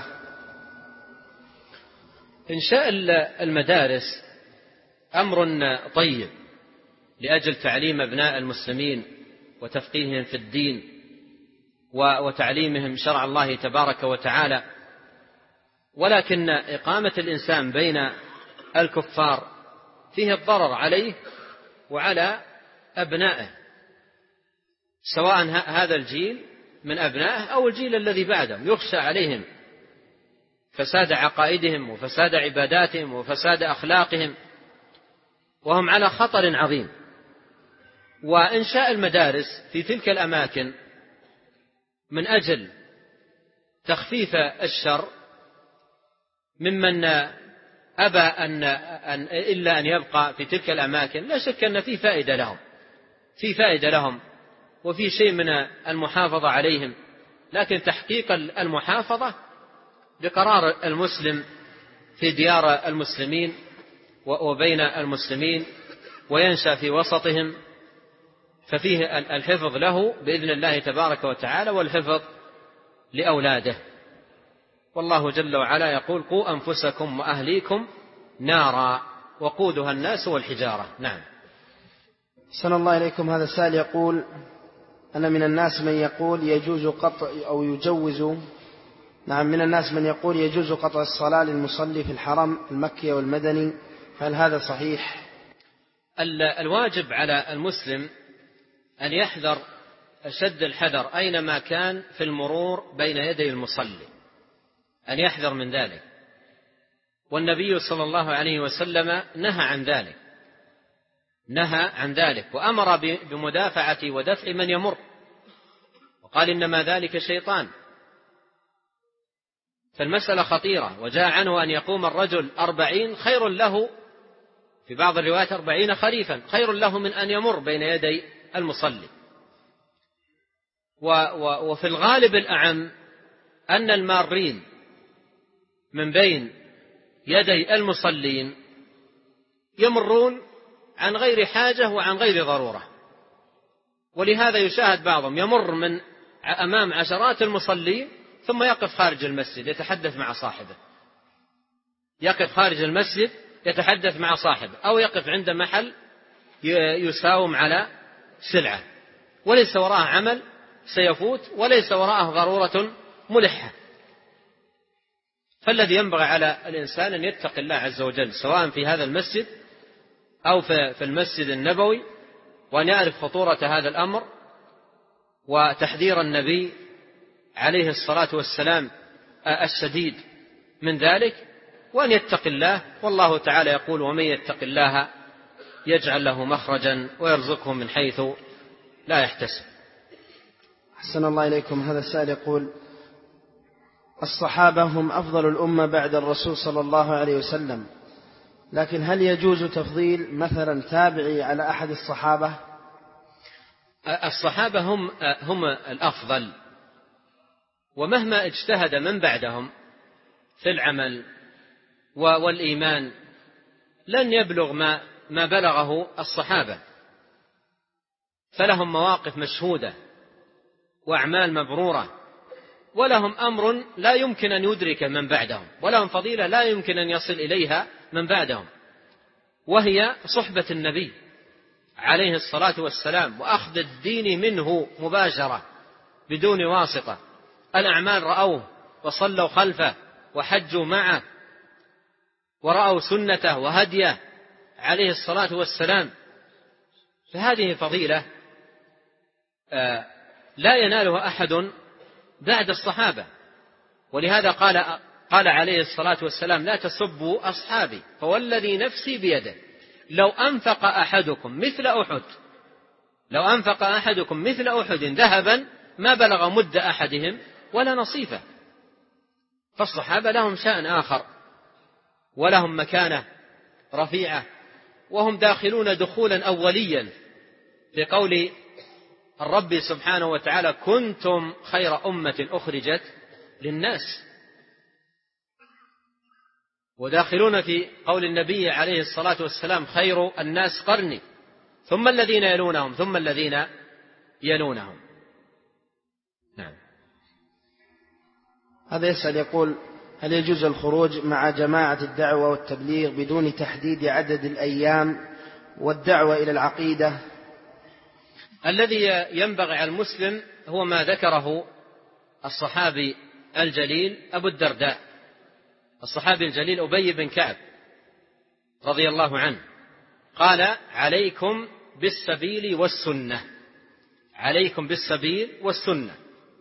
إنشاء المدارس أمر طيب لأجل تعليم أبناء المسلمين وتفقيههم في الدين وتعليمهم شرع الله تبارك وتعالى، ولكن إقامة الإنسان بين الكفار فيه الضرر عليه وعلى أبنائه، سواء هذا الجيل من أبنائه أو الجيل الذي بعدهم، يخشى عليهم فساد عقائدهم وفساد عباداتهم وفساد أخلاقهم، وهم على خطر عظيم. وإنشاء المدارس في تلك الأماكن من أجل تخفيف الشر ممن أبى أن أن إلا أن يبقى في تلك الأماكن، لا شك أن في فائدة لهم، في فائدة لهم وفي شيء من المحافظة عليهم، لكن تحقيق المحافظة بقرار المسلم في ديار المسلمين وبين المسلمين وينشأ في وسطهم، ففيه الحفظ له بإذن الله تبارك وتعالى والحفظ لأولاده. والله جل وعلا يقول: قوا أنفسكم وأهليكم نارا وقودها الناس والحجارة. نعم. أحسن الله إليكم. هذا السائل يقول: أنا من الناس من يقول يجوز قطع أو يجوز نعم من الناس من يقول يجوز قطع الصلاة للمصلي في الحرم المكي والمدني، هل هذا صحيح؟ الواجب على المسلم أن يحذر أشد الحذر أينما كان في المرور بين يدي المصلي، أن يحذر من ذلك. والنبي صلى الله عليه وسلم نهى عن ذلك، نهى عن ذلك وأمر بمدافعة ودفع من يمر، وقال إنما ذلك شيطان. فالمسألة خطيرة. وجاء عنه أن يقوم الرجل أربعين خير له، في بعض الروايات أربعين خريفا خير له من أن يمر بين يدي المصلي. وفي الغالب الأعم أن المارين من بين يدي المصلين يمرون عن غير حاجة وعن غير ضرورة، ولهذا يشاهد بعضهم يمر من أمام عشرات المصلين ثم يقف خارج المسجد يتحدث مع صاحبه، يقف خارج المسجد يتحدث مع صاحبه، أو يقف عند محل يساوم على سلعة، وليس وراءه عمل سيفوت وليس وراءه ضرورة ملحة. فالذي ينبغي على الإنسان أن يتقي الله عز وجل سواء في هذا المسجد أو في المسجد النبوي، وأن يعرف خطورة هذا الأمر وتحذير النبي عليه الصلاة والسلام الشديد من ذلك، وأن يتقي الله. والله تعالى يقول: ومن يتق الله يجعل له مخرجا ويرزقه من حيث لا يحتسب. أحسن الله إليكم. هذا السائل يقول: الصحابة هم أفضل الأمة بعد الرسول صلى الله عليه وسلم، لكن هل يجوز تفضيل مثلا تابعي على أحد الصحابة؟ الصحابة هم هم الأفضل، ومهما اجتهد من بعدهم في العمل والإيمان لن يبلغ ما ما بلغه الصحابة، فلهم مواقف مشهودة وأعمال مبرورة، ولهم أمر لا يمكن أن يدرك من بعدهم، ولهم فضيلة لا يمكن أن يصل إليها من بعدهم، وهي صحبة النبي عليه الصلاة والسلام وأخذ الدين منه مباشرة بدون واسطة. الأعمال رأوه وصلوا خلفه وحجوا معه ورأوا سنته وهديه عليه الصلاة والسلام، فهذه فضيلة لا ينالها أحد بعد الصحابة. ولهذا قال قال عليه الصلاة والسلام: لا تسبوا أصحابي فوالذي نفسي بيده لو أنفق أحدكم مثل أحد لو أنفق أحدكم مثل أحد ذهبا ما بلغ مد أحدهم ولا نصيفه. فالصحابة لهم شأن آخر ولهم مكانة رفيعة، وهم داخلون دخولا أوليا بقول الرب سبحانه وتعالى: كنتم خير أمة أخرجت للناس، وداخلون في قول النبي عليه الصلاة والسلام: خير الناس قرني ثم الذين يلونهم ثم الذين يلونهم. نعم. هذا يسأل يقول: هل يجوز الخروج مع جماعة الدعوة والتبليغ بدون تحديد عدد الأيام والدعوة إلى العقيدة؟ الذي ينبغي على المسلم هو ما ذكره الصحابي الجليل أبو الدرداء، الصحابي الجليل أبي بن كعب رضي الله عنه، قال: عليكم بالسبيل والسنة، عليكم بالسبيل والسنة.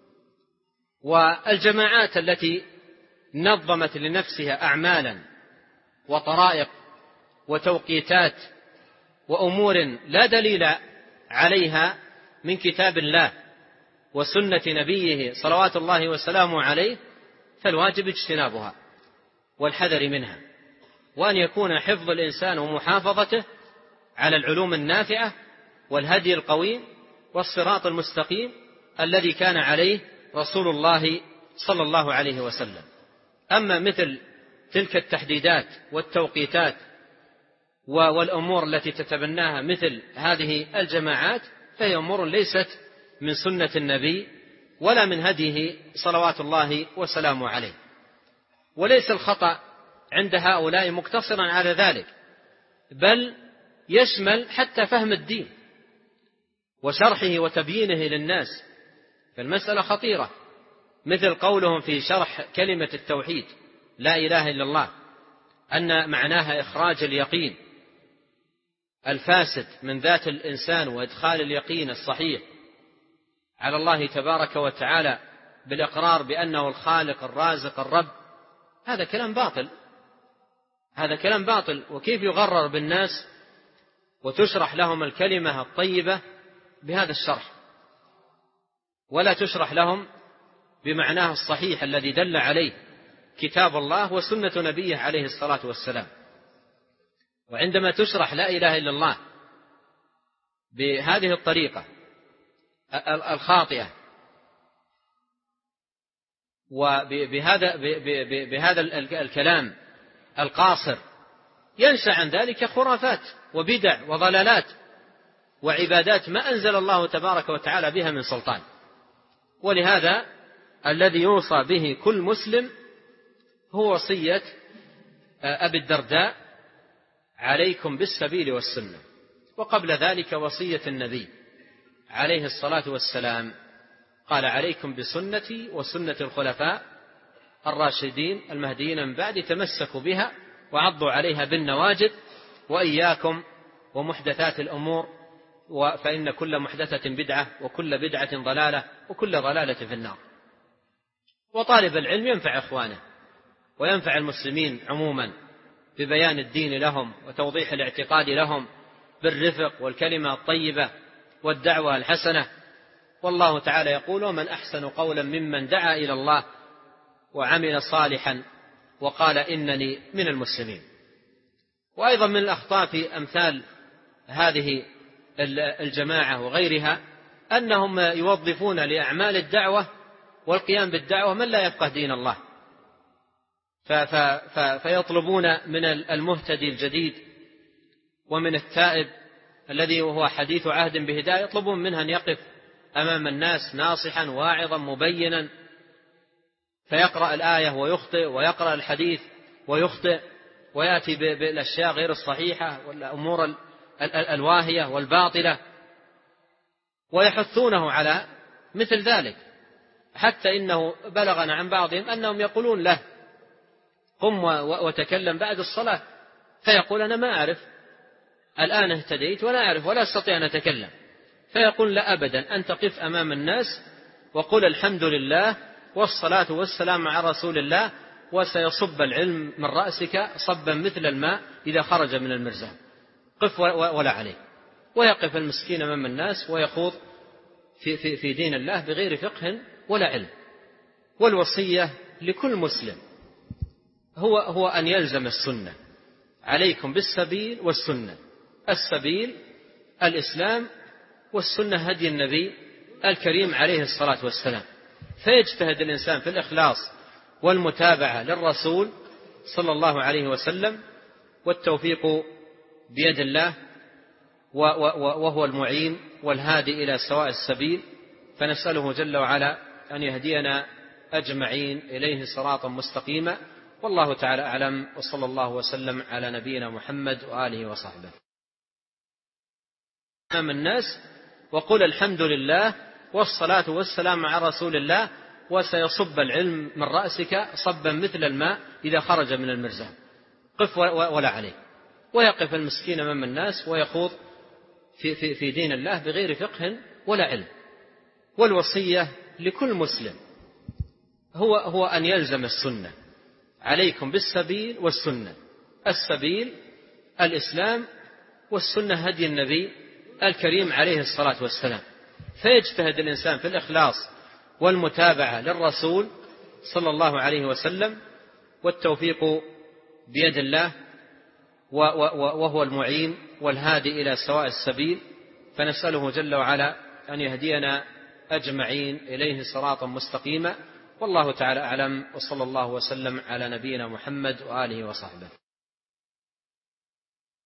والجماعات التي نظمت لنفسها أعمالا وطرائق وتوقيتات وأمور لا دليل عليها من كتاب الله وسنة نبيه صلوات الله وسلامه عليه، فالواجب اجتنابها والحذر منها، وأن يكون حفظ الإنسان ومحافظته على العلوم النافعة والهدي القويم والصراط المستقيم الذي كان عليه رسول الله صلى الله عليه وسلم. أما مثل تلك التحديدات والتوقيتات والأمور التي تتبناها مثل هذه الجماعات فهي أمور ليست من سنة النبي ولا من هديه صلوات الله وسلامه عليه. وليس الخطأ عند هؤلاء مقتصرا على ذلك، بل يشمل حتى فهم الدين وشرحه وتبيينه للناس، فالمسألة خطيرة، مثل قولهم في شرح كلمة التوحيد لا إله إلا الله أن معناها إخراج اليقين الفاسد من ذات الإنسان وإدخال اليقين الصحيح على الله تبارك وتعالى بالإقرار بأنه الخالق الرازق الرب. هذا كلام باطل، هذا كلام باطل. وكيف يغرر بالناس وتشرح لهم الكلمة الطيبة بهذا الشرح، ولا تشرح لهم بمعناها الصحيح الذي دل عليه كتاب الله وسنة نبيه عليه الصلاة والسلام. وعندما تشرح لا إله إلا الله بهذه الطريقة الخاطئة وبهذا بهذا الكلام القاصر، ينشأ عن ذلك خرافات وبدع وضلالات وعبادات ما أنزل الله تبارك وتعالى بها من سلطان. ولهذا الذي يوصى به كل مسلم هو وصية أبي الدرداء: عليكم بالسبيل والسنة. وقبل ذلك وصية النبي عليه الصلاة والسلام، قال: عليكم بسنتي وسنة الخلفاء الراشدين المهديين من بعد تمسكوا بها وعضوا عليها بالنواجذ، وإياكم ومحدثات الأمور، فإن كل محدثة بدعة وكل بدعة ضلالة وكل ضلالة في النار. وطالب العلم ينفع إخوانه وينفع المسلمين عموما ببيان الدين لهم وتوضيح الاعتقاد لهم بالرفق والكلمة الطيبة والدعوة الحسنة. والله تعالى يقول: ومن أحسن قولا ممن دعا إلى الله وعمل صالحا وقال إنني من المسلمين. وأيضا من الأخطاء في أمثال هذه الجماعة وغيرها أنهم يوظفون لأعمال الدعوة والقيام بالدعوة من لا يفقه دين الله، فيطلبون من المهتدي الجديد ومن التائب الذي هو حديث عهد بهداية، يطلبون منه أن يقف أمام الناس ناصحا واعظا مبينا، فيقرأ الآية ويخطئ، ويقرأ الحديث ويخطئ، ويأتي بالأشياء غير الصحيحة والأمور الواهية والباطلة، ويحثونه على مثل ذلك، حتى إنه بلغنا عن بعضهم أنهم يقولون له: قم وتكلم بعد الصلاة، فيقول: أنا ما أعرف، الآن اهتديت ولا أعرف ولا أستطيع أن أتكلم. فيقول: لا أبدا، أن تقف أمام الناس وقل الحمد لله والصلاة والسلام على رسول الله، وسيصب العلم من رأسك صبا مثل الماء إذا خرج من المرزاب. قف ولا عليه. ويقف المسكين أمام الناس ويخوض في, في, في دين الله بغير فقه ولا علم. والوصية لكل مسلم هو, هو أن يلزم السنة. عليكم بالسبيل والسنة. السبيل الإسلام، والسنة هدي النبي الكريم عليه الصلاة والسلام. فيجتهد الإنسان في الإخلاص والمتابعة للرسول صلى الله عليه وسلم، والتوفيق بيد الله، وهو المعين والهادي إلى سواء السبيل. فنسأله جل وعلا أن يهدينا أجمعين إليه صراطا مستقيما. والله تعالى أعلم، وصلى الله وسلم على نبينا محمد وآله وصحبه. أمام الناس وقل الحمد لله والصلاة والسلام على رسول الله، وسيصب العلم من رأسك صبا مثل الماء إذا خرج من المرزاب. قف ولا عليه. ويقف المسكين أمام الناس ويخوض في, في, في دين الله بغير فقه ولا علم. والوصية لكل مسلم هو, هو أن يلزم السنة. عليكم بالسبيل والسنة. السبيل الإسلام، والسنة هدي النبي الكريم عليه الصلاة والسلام. فيجتهد الإنسان في الإخلاص والمتابعة للرسول صلى الله عليه وسلم، والتوفيق بيد الله، وهو المعين والهادي إلى سواء السبيل. فنسأله جل وعلا أن يهدينا أجمعين إليه صراطا مستقيما. والله تعالى أعلم، وصلى الله وسلم على نبينا محمد وآله وصحبه.